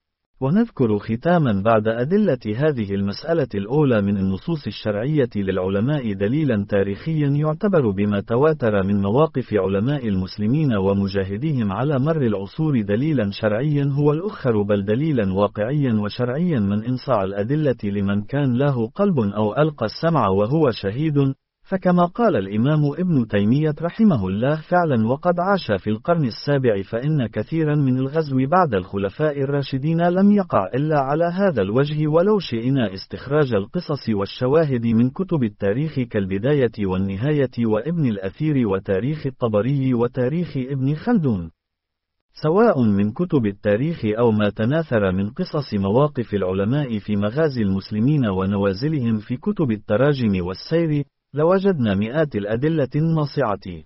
ونذكر ختاما بعد أدلة هذه المسألة الأولى من النصوص الشرعية للعلماء دليلا تاريخيا يعتبر بما تواتر من مواقف علماء المسلمين ومجاهديهم على مر العصور دليلا شرعيا هو الأخر، بل دليلا واقعيا وشرعيا من إنصاع الأدلة لمن كان له قلب أو ألقى السمع وهو شهيد. فكما قال الإمام ابن تيمية رحمه الله فعلا وقد عاش في القرن السابع، فإن كثيرا من الغزو بعد الخلفاء الراشدين لم يقع إلا على هذا الوجه، ولو شئنا استخراج القصص والشواهد من كتب التاريخ كالبداية والنهاية وابن الأثير وتاريخ الطبري وتاريخ ابن خلدون، سواء من كتب التاريخ أو ما تناثر من قصص مواقف العلماء في مغازي المسلمين ونوازلهم في كتب التراجم والسير، لوجدنا مئات الأدلة الناصعة.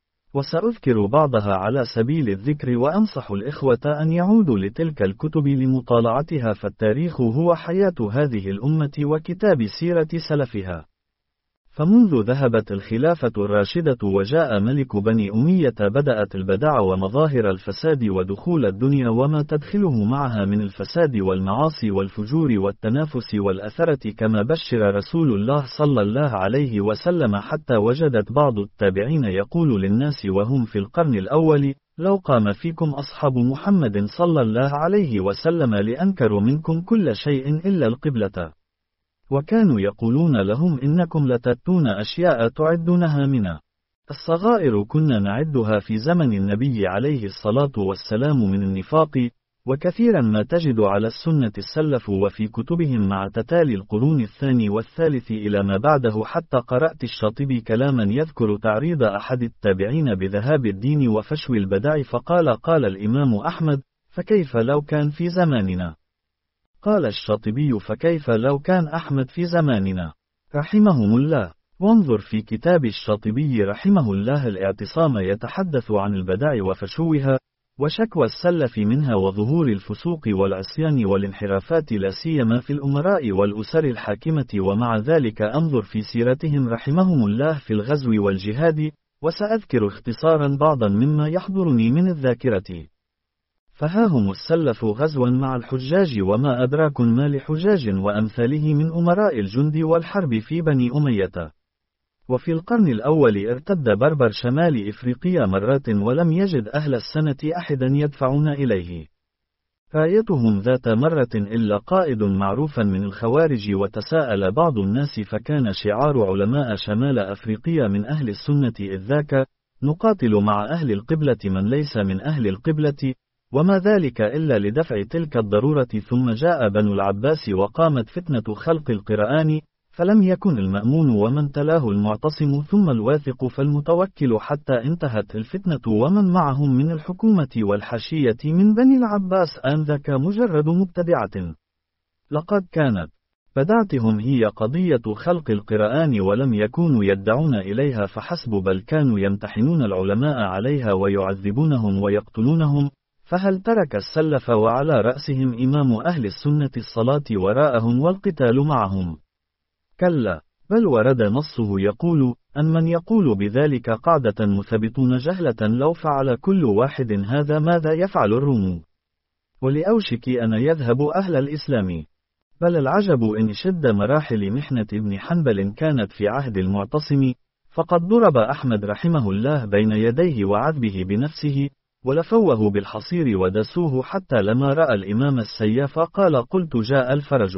وسأذكر بعضها على سبيل الذكر، وأنصح الإخوة أن يعودوا لتلك الكتب لمطالعتها، فالتاريخ هو حياة هذه الأمة وكتاب سيرة سلفها. فمنذ ذهبت الخلافة الراشدة وجاء ملك بني أمية بدأت البدع ومظاهر الفساد ودخول الدنيا وما تدخله معها من الفساد والمعاصي والفجور والتنافس والأثرة، كما بشر رسول الله صلى الله عليه وسلم، حتى وجدت بعض التابعين يقول للناس وهم في القرن الأول: لو قام فيكم أصحاب محمد صلى الله عليه وسلم لأنكروا منكم كل شيء إلا القبلة. وكانوا يقولون لهم: إنكم لتأتون أشياء تعدونها من الصغائر كنا نعدها في زمن النبي عليه الصلاة والسلام من النفاق. وكثيرا ما تجد على السنة السلف وفي كتبهم مع تتالي القرون الثاني والثالث إلى ما بعده، حتى قرأت الشاطبي كلاما يذكر تعريض أحد التابعين بذهاب الدين وفشو البدع، فقال: قال الإمام أحمد: فكيف لو كان في زماننا؟ قال الشاطبي: فكيف لو كان أحمد في زماننا؟ رحمهم الله. وانظر في كتاب الشاطبي رحمه الله الاعتصام، يتحدث عن البدع وفشوها وشكوى السلف منها وظهور الفسوق والعصيان والانحرافات، لا سيما في الأمراء والأسر الحاكمة، ومع ذلك انظر في سيرتهم رحمهم الله في الغزو والجهاد. وسأذكر اختصارا بعضا مما يحضرني من الذاكرة. فهاهم السلفوا غزوا مع الحجاج، وما أدراك ما لحجاج وأمثاله من أمراء الجند والحرب في بني أمية. وفي القرن الأول ارتد بربر شمال إفريقيا مرات ولم يجد أهل السنة أحدا يدفعون إليه رايتهم ذات مرة إلا قائد معروفا من الخوارج، وتساءل بعض الناس فكان شعار علماء شمال أفريقيا من أهل السنة إذ ذاك: نقاتل مع أهل القبلة من ليس من أهل القبلة، وما ذلك إلا لدفع تلك الضرورة. ثم جاء بنو العباس وقامت فتنة خلق القرآن، فلم يكن المأمون ومن تلاه المعتصم ثم الواثق فالمتوكل، حتى انتهت الفتنة ومن معهم من الحكومة والحاشية من بني العباس آنذاك مجرد مبتدعة. لقد كانت بدعتهم هي قضية خلق القرآن، ولم يكونوا يدعون إليها فحسب، بل كانوا يمتحنون العلماء عليها ويعذبونهم ويقتلونهم. فهل ترك السلف وعلى رأسهم إمام أهل السنة الصلاة وراءهم والقتال معهم؟ كلا، بل ورد نصه يقول: أن من يقول بذلك قاعدة مثبتون جهلة لو فعل كل واحد هذا ماذا يفعل الروم؟ ولأوشك أن يذهب أهل الإسلام. بل العجب إن شد مراحل محنة ابن حنبل كانت في عهد المعتصم، فقد ضرب أحمد رحمه الله بين يديه وعذبه بنفسه، ولفوه بالحصير ودسوه حتى لما رأى الإمام السياف قال: قلت جاء الفرج.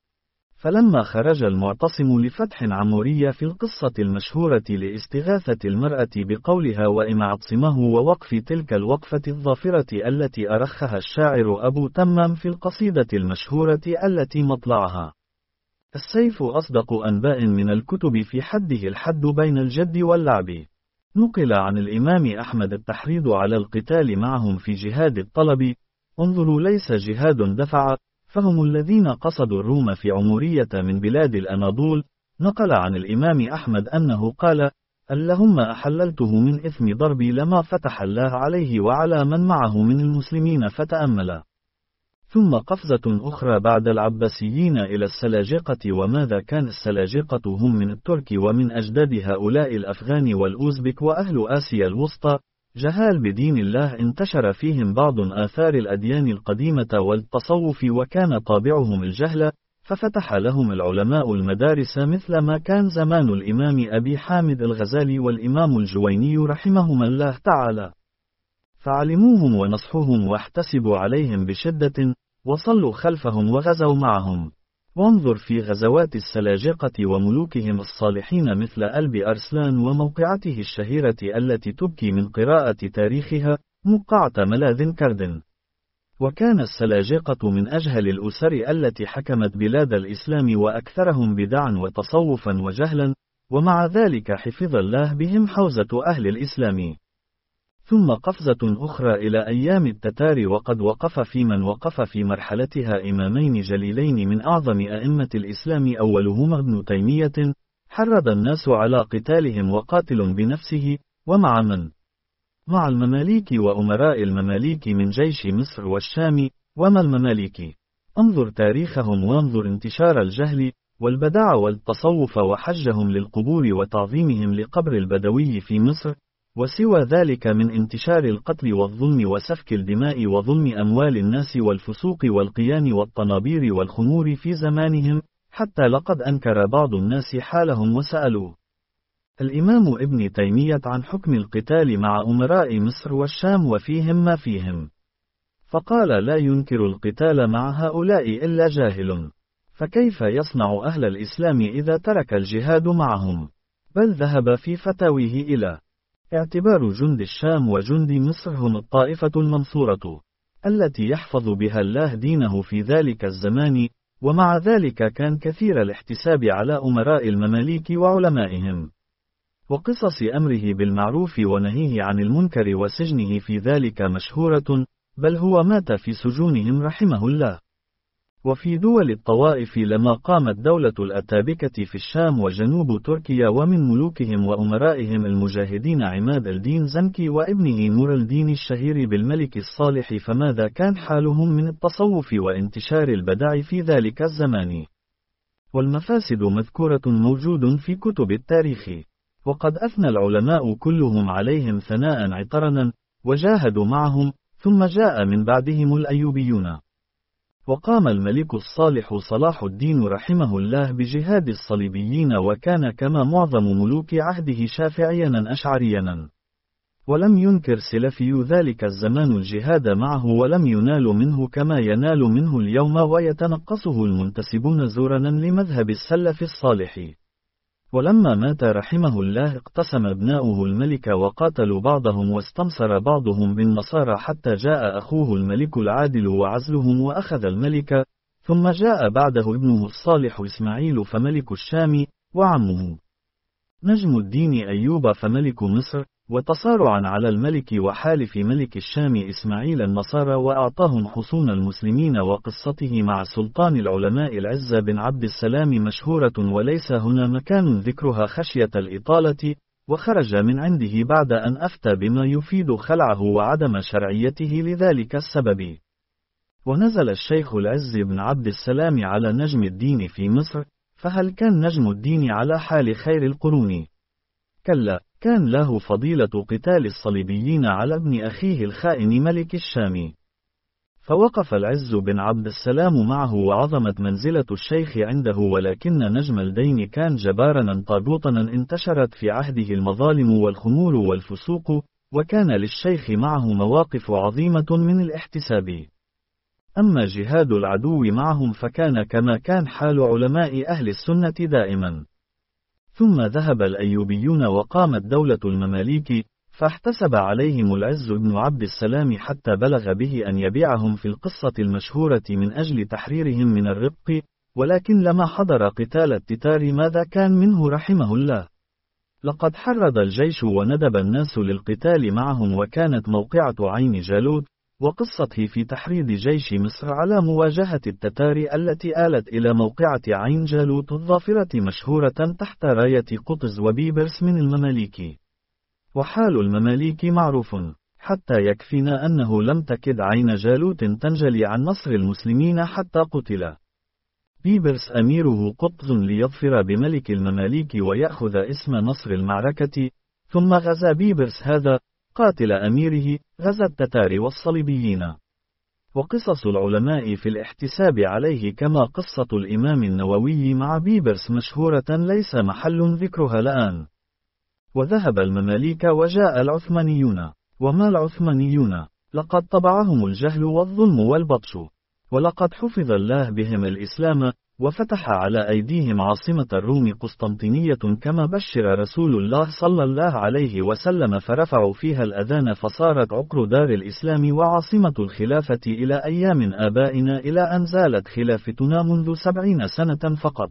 فلما خرج المعتصم لفتح عمورية في القصة المشهورة لاستغاثة المرأة بقولها وإن عتصمه ووقف تلك الوقفة الظافرة التي أرخها الشاعر أبو تمام في القصيدة المشهورة التي مطلعها: السيف أصدق أنباء من الكتب في حده الحد بين الجد واللعب. نقل عن الإمام أحمد التحريض على القتال معهم في جهاد الطلب. انظروا، ليس جهاد دفع، فهم الذين قصدوا الروم في عمورية من بلاد الأناضول. نقل عن الإمام أحمد أنه قال: اللهم أحللته من إثم ضربي لما فتح الله عليه وعلى من معه من المسلمين. فتأمل. ثم قفزة أخرى بعد العباسيين إلى السلاجقة. وماذا كان السلاجقة؟ هم من الترك ومن أجداد هؤلاء الأفغان والأوزبك وأهل آسيا الوسطى، جهال بدين الله انتشر فيهم بعض آثار الأديان القديمة والتصوف، وكان طابعهم الجهل، ففتح لهم العلماء المدارس مثل ما كان زمان الإمام أبي حامد الغزالي والإمام الجويني رحمهما الله تعالى، فعلموهم ونصحوهم واحتسبوا عليهم بشدة، وصلوا خلفهم وغزوا معهم. وانظر في غزوات السلاجقة وملوكهم الصالحين مثل ألب أرسلان وموقعته الشهيرة التي تبكي من قراءة تاريخها، موقعة ملاذ كردن. وكان السلاجقة من أجهل الأسر التي حكمت بلاد الإسلام وأكثرهم بدعا وتصوفا وجهلا، ومع ذلك حفظ الله بهم حوزة أهل الإسلام. ثم قفزة أخرى إلى أيام التتار، وقد وقف في من وقف في مرحلتها إمامين جليلين من أعظم أئمة الإسلام، أولهما ابن تيمية، حرض الناس على قتالهم وقاتل بنفسه. ومع من؟ مع المماليك وأمراء المماليك من جيش مصر والشام. وما المماليك؟ انظر تاريخهم وانظر انتشار الجهل والبدع والتصوف وحجهم للقبور وتعظيمهم لقبر البدوي في مصر، وسوى ذلك من انتشار القتل والظلم وسفك الدماء وظلم أموال الناس والفسوق والقيان والطنابير والخمور في زمانهم، حتى لقد أنكر بعض الناس حالهم وسألوا الإمام ابن تيمية عن حكم القتال مع أمراء مصر والشام وفيهم ما فيهم، فقال: لا ينكر القتال مع هؤلاء إلا جاهل، فكيف يصنع أهل الإسلام إذا ترك الجهاد معهم؟ بل ذهب في فتاويه إلى اعتبار جند الشام وجند مصر هم الطائفة المنصورة التي يحفظ بها الله دينه في ذلك الزمان. ومع ذلك كان كثير الاحتساب على أمراء المماليك وعلمائهم، وقصص أمره بالمعروف ونهيه عن المنكر وسجنه في ذلك مشهورة، بل هو مات في سجونهم رحمه الله. وفي دول الطوائف لما قامت دولة الأتابكة في الشام وجنوب تركيا، ومن ملوكهم وأمرائهم المجاهدين عماد الدين زنكي وابنه نور الدين الشهير بالملك الصالح، فماذا كان حالهم من التصوف وانتشار البدع في ذلك الزمان؟ والمفاسد مذكورة موجود في كتب التاريخ، وقد أثنى العلماء كلهم عليهم ثناء عطرنا، وجاهدوا معهم، ثم جاء من بعدهم الأيوبيون. وقام الملك الصالح صلاح الدين رحمه الله بجهاد الصليبيين، وكان كما معظم ملوك عهده شافعيا أشعريا، ولم ينكر سلفي ذلك الزمان الجهاد معه، ولم ينال منه كما ينال منه اليوم ويتنقصه المنتسبون زورنا لمذهب السلف الصالح. ولما مات رحمه الله اقتسم ابناؤه الملك وقاتلوا بعضهم واستنصر بعضهم بالنصارى، حتى جاء أخوه الملك العادل وعزلهم وأخذ الملك، ثم جاء بعده ابنه الصالح إسماعيل فملك الشام، وعمه نجم الدين أيوب فملك مصر، وتصارعا على الملك وحالف ملك الشام إسماعيل النصارى، وأعطاهم حصون المسلمين. وقصته مع سلطان العلماء العز بن عبد السلام مشهورة، وليس هنا مكان ذكرها خشية الإطالة، وخرج من عنده بعد أن أفتى بما يفيد خلعه وعدم شرعيته لذلك السبب. ونزل الشيخ العز بن عبد السلام على نجم الدين في مصر، فهل كان نجم الدين على حال خير القرون؟ كلا، كان له فضيلة قتال الصليبيين على ابن أخيه الخائن ملك الشام، فوقف العز بن عبد السلام معه، وعظمت منزلة الشيخ عنده. ولكن نجم الدين كان جبارا طاغوتنا، انتشرت في عهده المظالم والخمور والفسوق، وكان للشيخ معه مواقف عظيمة من الاحتساب. أما جهاد العدو معهم فكان كما كان حال علماء أهل السنة دائما. ثم ذهب الأيوبيون وقامت دولة المماليك، فاحتسب عليهم العز بن عبد السلام حتى بلغ به أن يبيعهم في القصة المشهورة من أجل تحريرهم من الرق. ولكن لما حضر قتال التتار ماذا كان منه رحمه الله؟ لقد حرض الجيش وندب الناس للقتال معهم، وكانت موقعة عين جالوت وقصته في تحريض جيش مصر على مواجهة التتار التي آلت إلى موقعة عين جالوت الظافرة مشهورة تحت راية قطز وبيبرس من المماليك. وحال المماليك معروف، حتى يكفينا أنه لم تكد عين جالوت تنجلي عن نصر المسلمين حتى قتل بيبرس أميره قطز ليظفر بملك المماليك ويأخذ اسم نصر المعركة. ثم غزا بيبرس هذا قاتل أميره، غزا التتار والصليبيين. وقصص العلماء في الاحتساب عليه كما قصة الإمام النووي مع بيبرس مشهورة ليس محل ذكرها الآن. وذهب المماليك وجاء العثمانيون. وما العثمانيون؟ لقد طبعهم الجهل والظلم والبطش، ولقد حفظ الله بهم الإسلام، وفتح على أيديهم عاصمة الروم قسطنطينية كما بشر رسول الله صلى الله عليه وسلم، فرفعوا فيها الأذان فصارت عقر دار الإسلام وعاصمة الخلافة إلى أيام آبائنا، إلى أن زالت خلافتنا منذ سبعين سنة فقط.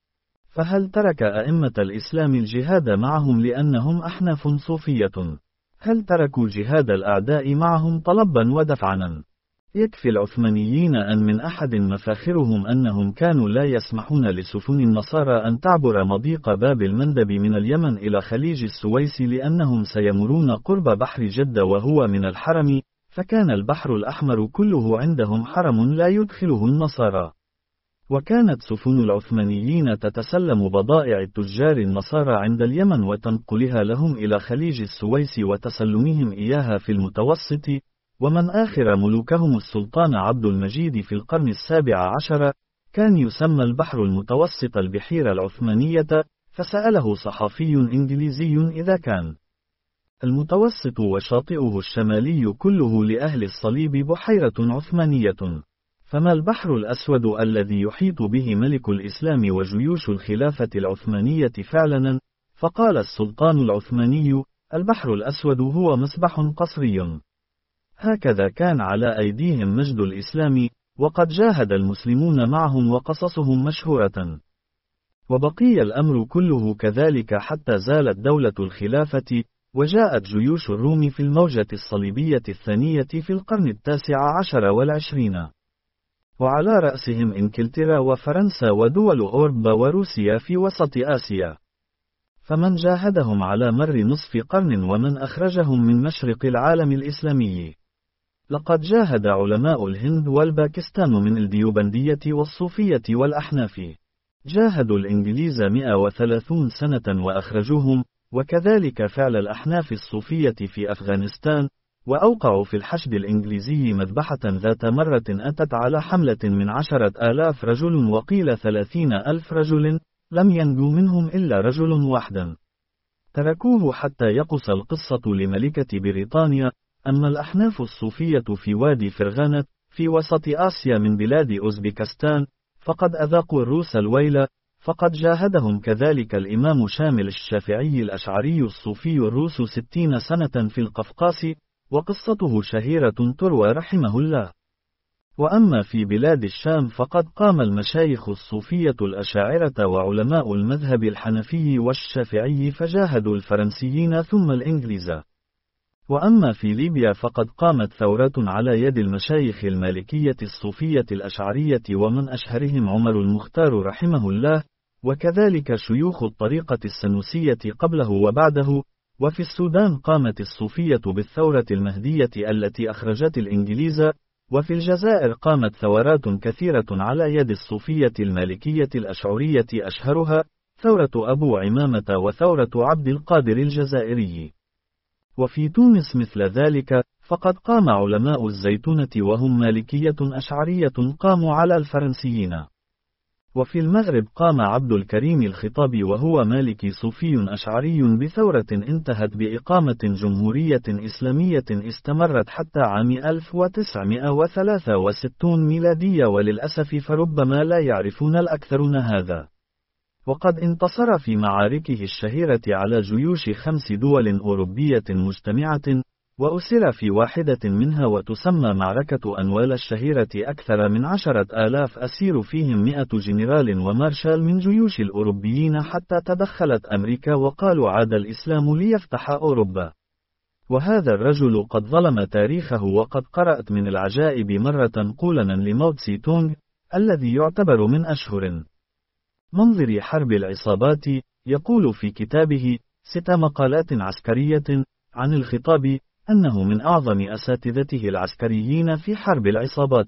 فهل ترك أئمة الإسلام الجهاد معهم لأنهم أحناف صوفية؟ هل تركوا جهاد الأعداء معهم طلبا ودفعا؟ يكفي العثمانيين أن من أحد مفاخرهم أنهم كانوا لا يسمحون لسفن النصارى أن تعبر مضيق باب المندب من اليمن إلى خليج السويس، لأنهم سيمرون قرب بحر جدة وهو من الحرم، فكان البحر الأحمر كله عندهم حرم لا يدخله النصارى. وكانت سفن العثمانيين تتسلم بضائع التجار النصارى عند اليمن وتنقلها لهم إلى خليج السويس وتسلمهم إياها في المتوسط. ومن آخر ملوكهم السلطان عبد المجيد في القرن السابع عشر كان يسمى البحر المتوسط البحيرة العثمانية، فسأله صحفي إنجليزي إذا كان المتوسط وشاطئه الشمالي كله لأهل الصليب بحيرة عثمانية، فما البحر الأسود الذي يحيط به ملك الإسلام وجيوش الخلافة العثمانية فعلا؟ فقال السلطان العثماني: البحر الأسود هو مسبح قصري. هكذا كان على أيديهم مجد الإسلام، وقد جاهد المسلمون معهم وقصصهم مشهورة. وبقي الأمر كله كذلك حتى زالت دولة الخلافة، وجاءت جيوش الروم في الموجة الصليبية الثانية في القرن التاسع عشر والعشرين، وعلى رأسهم إنكلترا وفرنسا ودول أوروبا وروسيا في وسط آسيا. فمن جاهدهم على مر نصف قرن ومن أخرجهم من مشرق العالم الإسلامي؟ لقد جاهد علماء الهند والباكستان من الديوبندية والصوفية والأحناف، جاهدوا الإنجليز مئة وثلاثين سنة وأخرجوهم، وكذلك فعل الأحناف الصوفية في أفغانستان، وأوقعوا في الحشد الإنجليزي مذبحة ذات مرة أتت على حملة من عشرة آلاف رجل وقيل ثلاثين ألف رجل، لم ينجو منهم إلا رجل واحدا. تركوه حتى يقص القصة لملكة بريطانيا. أما الأحناف الصوفية في وادي فرغانة في وسط آسيا من بلاد أوزبكستان فقد أذاقوا الروس الويل، فقد جاهدهم كذلك الإمام شامل الشافعي الأشعري الصوفي الروس ستين سنة في القفقاس، وقصته شهيرة تروى رحمه الله. وأما في بلاد الشام فقد قام المشايخ الصوفية الأشاعرة وعلماء المذهب الحنفي والشافعي فجاهدوا الفرنسيين ثم الإنجليز. وأما في ليبيا فقد قامت ثورة على يد المشايخ المالكية الصوفية الأشعرية ومن أشهرهم عمر المختار رحمه الله، وكذلك شيوخ الطريقة السنوسية قبله وبعده. وفي السودان قامت الصوفية بالثورة المهدية التي أخرجت الإنجليز. وفي الجزائر قامت ثورات كثيرة على يد الصوفية المالكية الأشعرية أشهرها ثورة أبو عمامة وثورة عبد القادر الجزائري. وفي تونس مثل ذلك، فقد قام علماء الزيتونة وهم مالكية أشعرية قاموا على الفرنسيين. وفي المغرب قام عبد الكريم الخطابي وهو مالكي صوفي أشعري بثورة انتهت بإقامة جمهورية إسلامية استمرت حتى عام ألف وتسعمائة وثلاثة وستين ميلادية، وللأسف فربما لا يعرفون الأكثرون هذا. وقد انتصر في معاركه الشهيرة على جيوش خمس دول أوروبية مجتمعة، وأسر في واحدة منها وتسمى معركة أنوال الشهيرة أكثر من عشرة آلاف أسير فيهم مئة جنرال ومارشال من جيوش الأوروبيين، حتى تدخلت أمريكا وقالوا عاد الإسلام ليفتح أوروبا. وهذا الرجل قد ظلم تاريخه، وقد قرأت من العجائب مرة قولاً لماو تسي تونغ الذي يعتبر من أشهر منظري حرب العصابات، يقول في كتابه ست مقالات عسكرية عن الخطاب أنه من أعظم أساتذته العسكريين في حرب العصابات،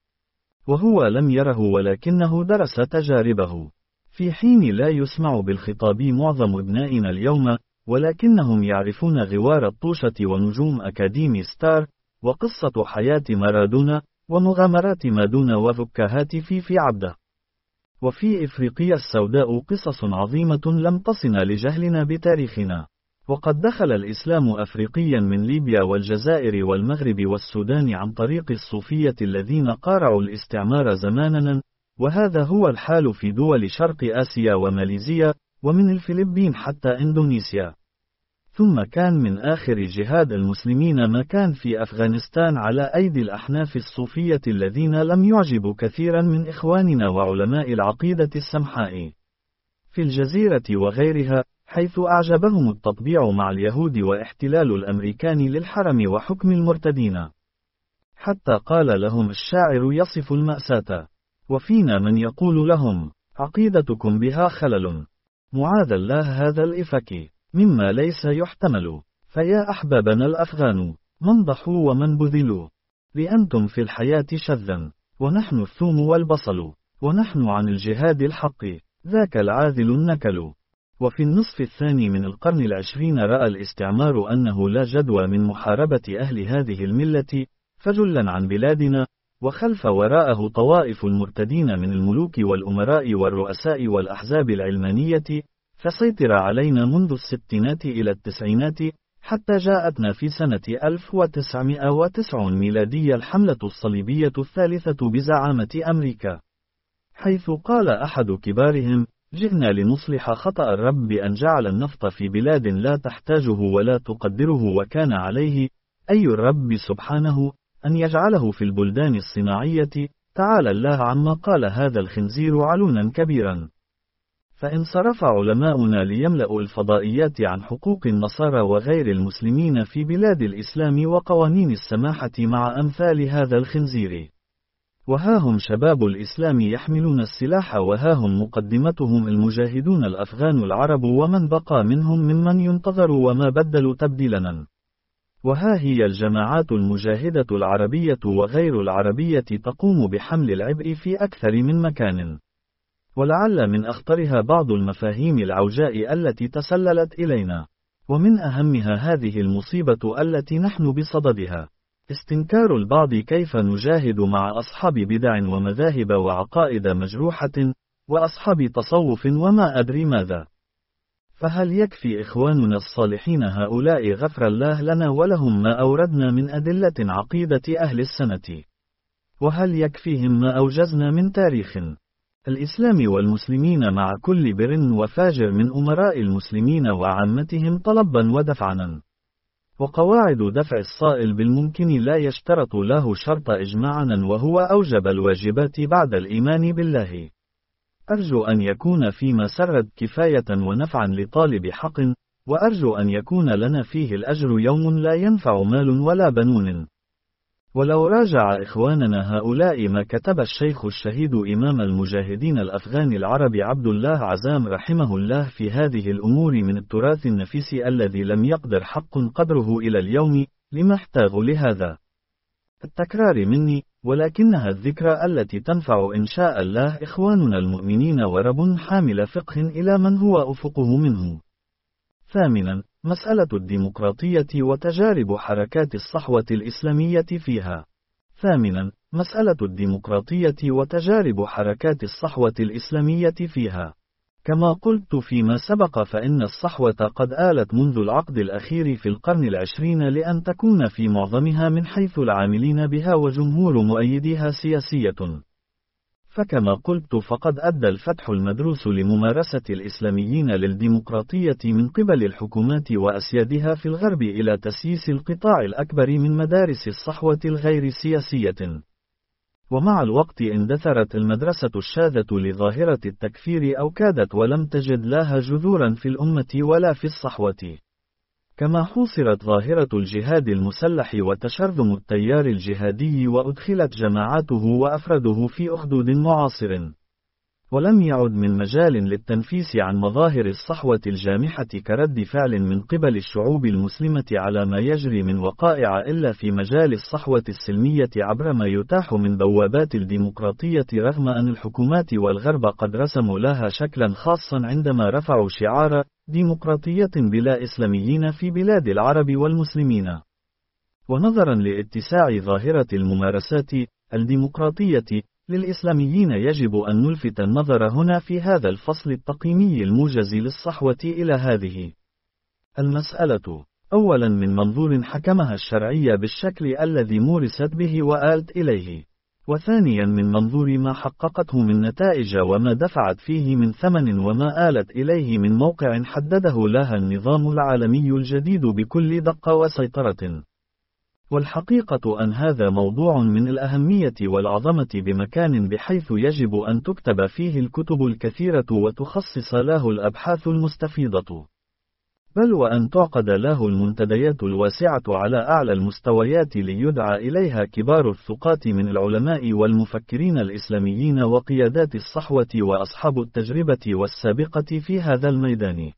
وهو لم يره ولكنه درس تجاربه. في حين لا يسمع بالخطاب معظم ابنائنا اليوم، ولكنهم يعرفون غوار الطوشة ونجوم أكاديمي ستار، وقصة حياة مارادونا، ومغامرات مادونا وفكاهات في في عبده. وفي إفريقيا السوداء قصص عظيمة لم تصن لجهلنا بتاريخنا. وقد دخل الإسلام أفريقيا من ليبيا والجزائر والمغرب والسودان عن طريق الصوفية الذين قارعوا الاستعمار زماننا، وهذا هو الحال في دول شرق آسيا وماليزيا، ومن الفلبين حتى إندونيسيا. ثم كان من آخر جهاد المسلمين ما كان في أفغانستان على أيدي الأحناف الصوفية الذين لم يعجبوا كثيرا من إخواننا وعلماء العقيدة السمحاء في الجزيرة وغيرها، حيث أعجبهم التطبيع مع اليهود واحتلال الأمريكان للحرم وحكم المرتدين، حتى قال لهم الشاعر يصف المأساة: وفينا من يقول لهم عقيدتكم بها خلل، معاذ الله هذا الإفك مما ليس يحتمل. فيا أحبابنا الأفغان، من ضحوا ومن بذلوا، لأنتم في الحياة شذا، ونحن الثوم والبصل، ونحن عن الجهاد الحق ذاك العاذل النكل. وفي النصف الثاني من القرن العشرين رأى الاستعمار أنه لا جدوى من محاربة أهل هذه الملة، فجلا عن بلادنا، وخلف وراءه طوائف المرتدين من الملوك والأمراء والرؤساء والأحزاب العلمانية، فسيطر علينا منذ الستينات إلى التسعينات، حتى جاءتنا في سنة ألف وتسعمائة وتسعين ميلادية الحملة الصليبية الثالثة بزعامة أمريكا، حيث قال أحد كبارهم: جئنا لنصلح خطأ الرب بأن جعل النفط في بلاد لا تحتاجه ولا تقدره، وكان عليه أي الرب سبحانه أن يجعله في البلدان الصناعية. تعالى الله عما قال هذا الخنزير علونا كبيرا. فإن صرف علماؤنا ليملأوا الفضائيات عن حقوق النصارى وغير المسلمين في بلاد الإسلام وقوانين السماحة مع أمثال هذا الخنزير، وها هم شباب الإسلام يحملون السلاح، وها هم مقدمتهم المجاهدون الأفغان العرب ومن بقى منهم ممن ينتظر وما بدلوا تبديلا، وها هي الجماعات المجاهدة العربية وغير العربية تقوم بحمل العبء في أكثر من مكان. ولعل من أخطرها بعض المفاهيم العوجاء التي تسللت إلينا، ومن أهمها هذه المصيبة التي نحن بصددها، استنكار البعض كيف نجاهد مع أصحاب بدع ومذاهب وعقائد مجروحة، وأصحاب تصوف وما أدري ماذا. فهل يكفي إخواننا الصالحين هؤلاء غفر الله لنا ولهم ما أوردنا من أدلة عقيدة أهل السنة؟ وهل يكفيهم ما أوجزنا من تاريخ الإسلام والمسلمين مع كل بر وفاجر من أمراء المسلمين وعامتهم طلبا ودفعا؟ وقواعد دفع الصائل بالممكن لا يشترط له شرط إجماعا، وهو أوجب الواجبات بعد الإيمان بالله. أرجو أن يكون فيما سرد كفاية ونفعا لطالب حق، وأرجو أن يكون لنا فيه الأجر يوم لا ينفع مال ولا بنون. ولو راجع إخواننا هؤلاء ما كتب الشيخ الشهيد إمام المجاهدين الأفغان العرب عبد الله عزام رحمه الله في هذه الأمور من التراث النفيس الذي لم يقدر حق قدره إلى اليوم، لما احتاج لهذا التكرار مني، ولكنها الذكرى التي تنفع إن شاء الله إخواننا المؤمنين ورب حامل فقه إلى من هو أفقه منه. ثامنا، مسألة الديمقراطية وتجارب حركات الصحوة الإسلامية فيها. ثامنا، مسألة الديمقراطية وتجارب حركات الصحوة الإسلامية فيها. كما قلت فيما سبق، فإن الصحوة قد آلت منذ العقد الأخير في القرن العشرين لأن تكون في معظمها من حيث العاملين بها وجمهور مؤيديها سياسية. فكما قلت فقد أدى الفتح المدروس لممارسة الإسلاميين للديمقراطية من قبل الحكومات وأسيادها في الغرب إلى تسييس القطاع الأكبر من مدارس الصحوة الغير سياسية. ومع الوقت اندثرت المدرسة الشاذة لظاهرة التكفير أو كادت ولم تجد لها جذورا في الأمة ولا في الصحوة. كما حوصرت ظاهرة الجهاد المسلح وتشرذم التيار الجهادي وأدخلت جماعاته وأفرده في أخدود معاصر. ولم يعد من مجال للتنفيس عن مظاهر الصحوة الجامحة كرد فعل من قبل الشعوب المسلمة على ما يجري من وقائع إلا في مجال الصحوة السلمية عبر ما يتاح من بوابات الديمقراطية، رغم أن الحكومات والغرب قد رسموا لها شكلا خاصا عندما رفعوا شعار ديمقراطية بلا إسلاميين في بلاد العرب والمسلمين. ونظرا لاتساع ظاهرة الممارسات الديمقراطية للإسلاميين، يجب أن نلفت النظر هنا في هذا الفصل التقييمي الموجز للصحوة إلى هذه المسألة. أولا، من منظور حكمها الشرعي بالشكل الذي مورست به وآلت إليه. وثانيا، من منظور ما حققته من نتائج وما دفعت فيه من ثمن وما آلت إليه من موقع حدده لها النظام العالمي الجديد بكل دقة وسيطرة. والحقيقة أن هذا موضوع من الأهمية والعظمة بمكان بحيث يجب أن تكتب فيه الكتب الكثيرة وتخصص له الأبحاث المستفيضة، بل وأن تعقد له المنتديات الواسعة على أعلى المستويات ليدعى إليها كبار الثقات من العلماء والمفكرين الإسلاميين وقيادات الصحوة وأصحاب التجربة والسابقة في هذا الميدان،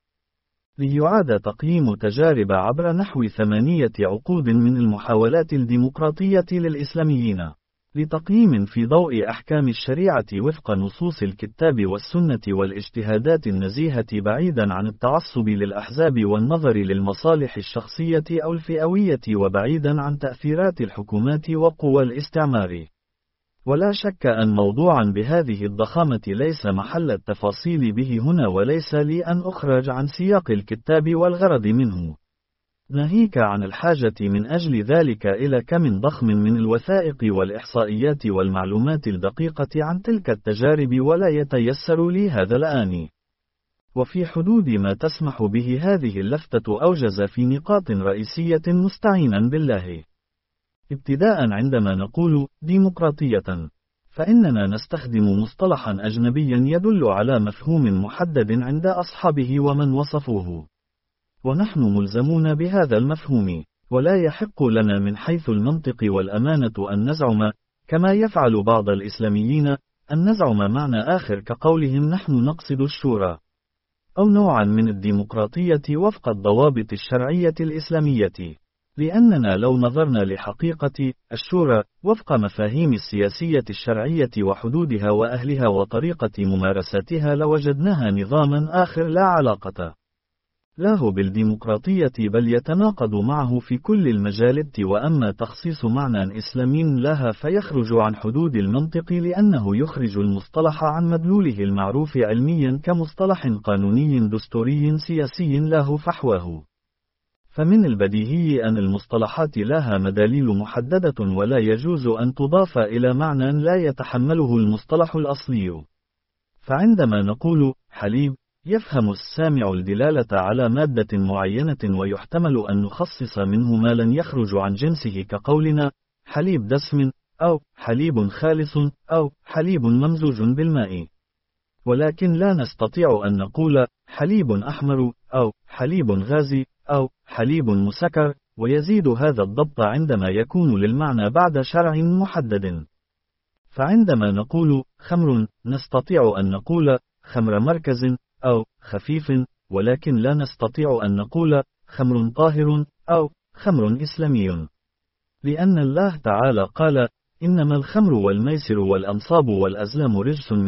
ليعاد تقييم تجارب عبر نحو ثمانية عقود من المحاولات الديمقراطية للإسلاميين، لتقييم في ضوء أحكام الشريعة وفق نصوص الكتاب والسنة والاجتهادات النزيهة، بعيدا عن التعصب للأحزاب والنظر للمصالح الشخصية أو الفئوية، وبعيدا عن تأثيرات الحكومات وقوى الاستعمار. ولا شك أن موضوعا بهذه الضخامة ليس محل التفاصيل به هنا، وليس لي أن أخرج عن سياق الكتاب والغرض منه، ناهيك عن الحاجة من أجل ذلك إلى كم ضخم من الوثائق والإحصائيات والمعلومات الدقيقة عن تلك التجارب، ولا يتيسر لي هذا الآن. وفي حدود ما تسمح به هذه اللفتة أوجز في نقاط رئيسية مستعينا بالله. ابتداء، عندما نقول ديمقراطية، فإننا نستخدم مصطلحا أجنبيا يدل على مفهوم محدد عند أصحابه ومن وصفوه، ونحن ملزمون بهذا المفهوم، ولا يحق لنا من حيث المنطق والأمانة أن نزعم، كما يفعل بعض الإسلاميين، أن نزعم معنى آخر كقولهم نحن نقصد الشورى، أو نوعا من الديمقراطية وفق الضوابط الشرعية الإسلامية، لأننا لو نظرنا لحقيقة الشورى وفق مفاهيم السياسية الشرعية وحدودها وأهلها وطريقة ممارستها، لوجدناها نظاما آخر لا علاقة لا هو بالديمقراطية بل يتناقض معه في كل المجالات. وأما تخصيص معنى إسلامي لها فيخرج عن حدود المنطق لأنه يخرج المصطلح عن مدلوله المعروف علميا كمصطلح قانوني دستوري سياسي له فحواه. فمن البديهي أن المصطلحات لها مداليل محددة ولا يجوز أن تضاف إلى معنى لا يتحمله المصطلح الأصلي. فعندما نقول حليب يفهم السامع الدلالة على مادة معينة ويحتمل أن نخصص منه ما لن يخرج عن جنسه كقولنا حليب دسم أو حليب خالص أو حليب ممزوج بالماء. ولكن لا نستطيع أن نقول حليب أحمر أو حليب غازي أو حليب مسكر، ويزيد هذا الضبط عندما يكون للمعنى بعد شرع محدد. فعندما نقول خمر نستطيع أن نقول خمر مركز أو خفيف، ولكن لا نستطيع أن نقول خمر طاهر أو خمر إسلامي، لأن الله تعالى قال إنما الخمر والميسر والأنصاب والأزلام رجس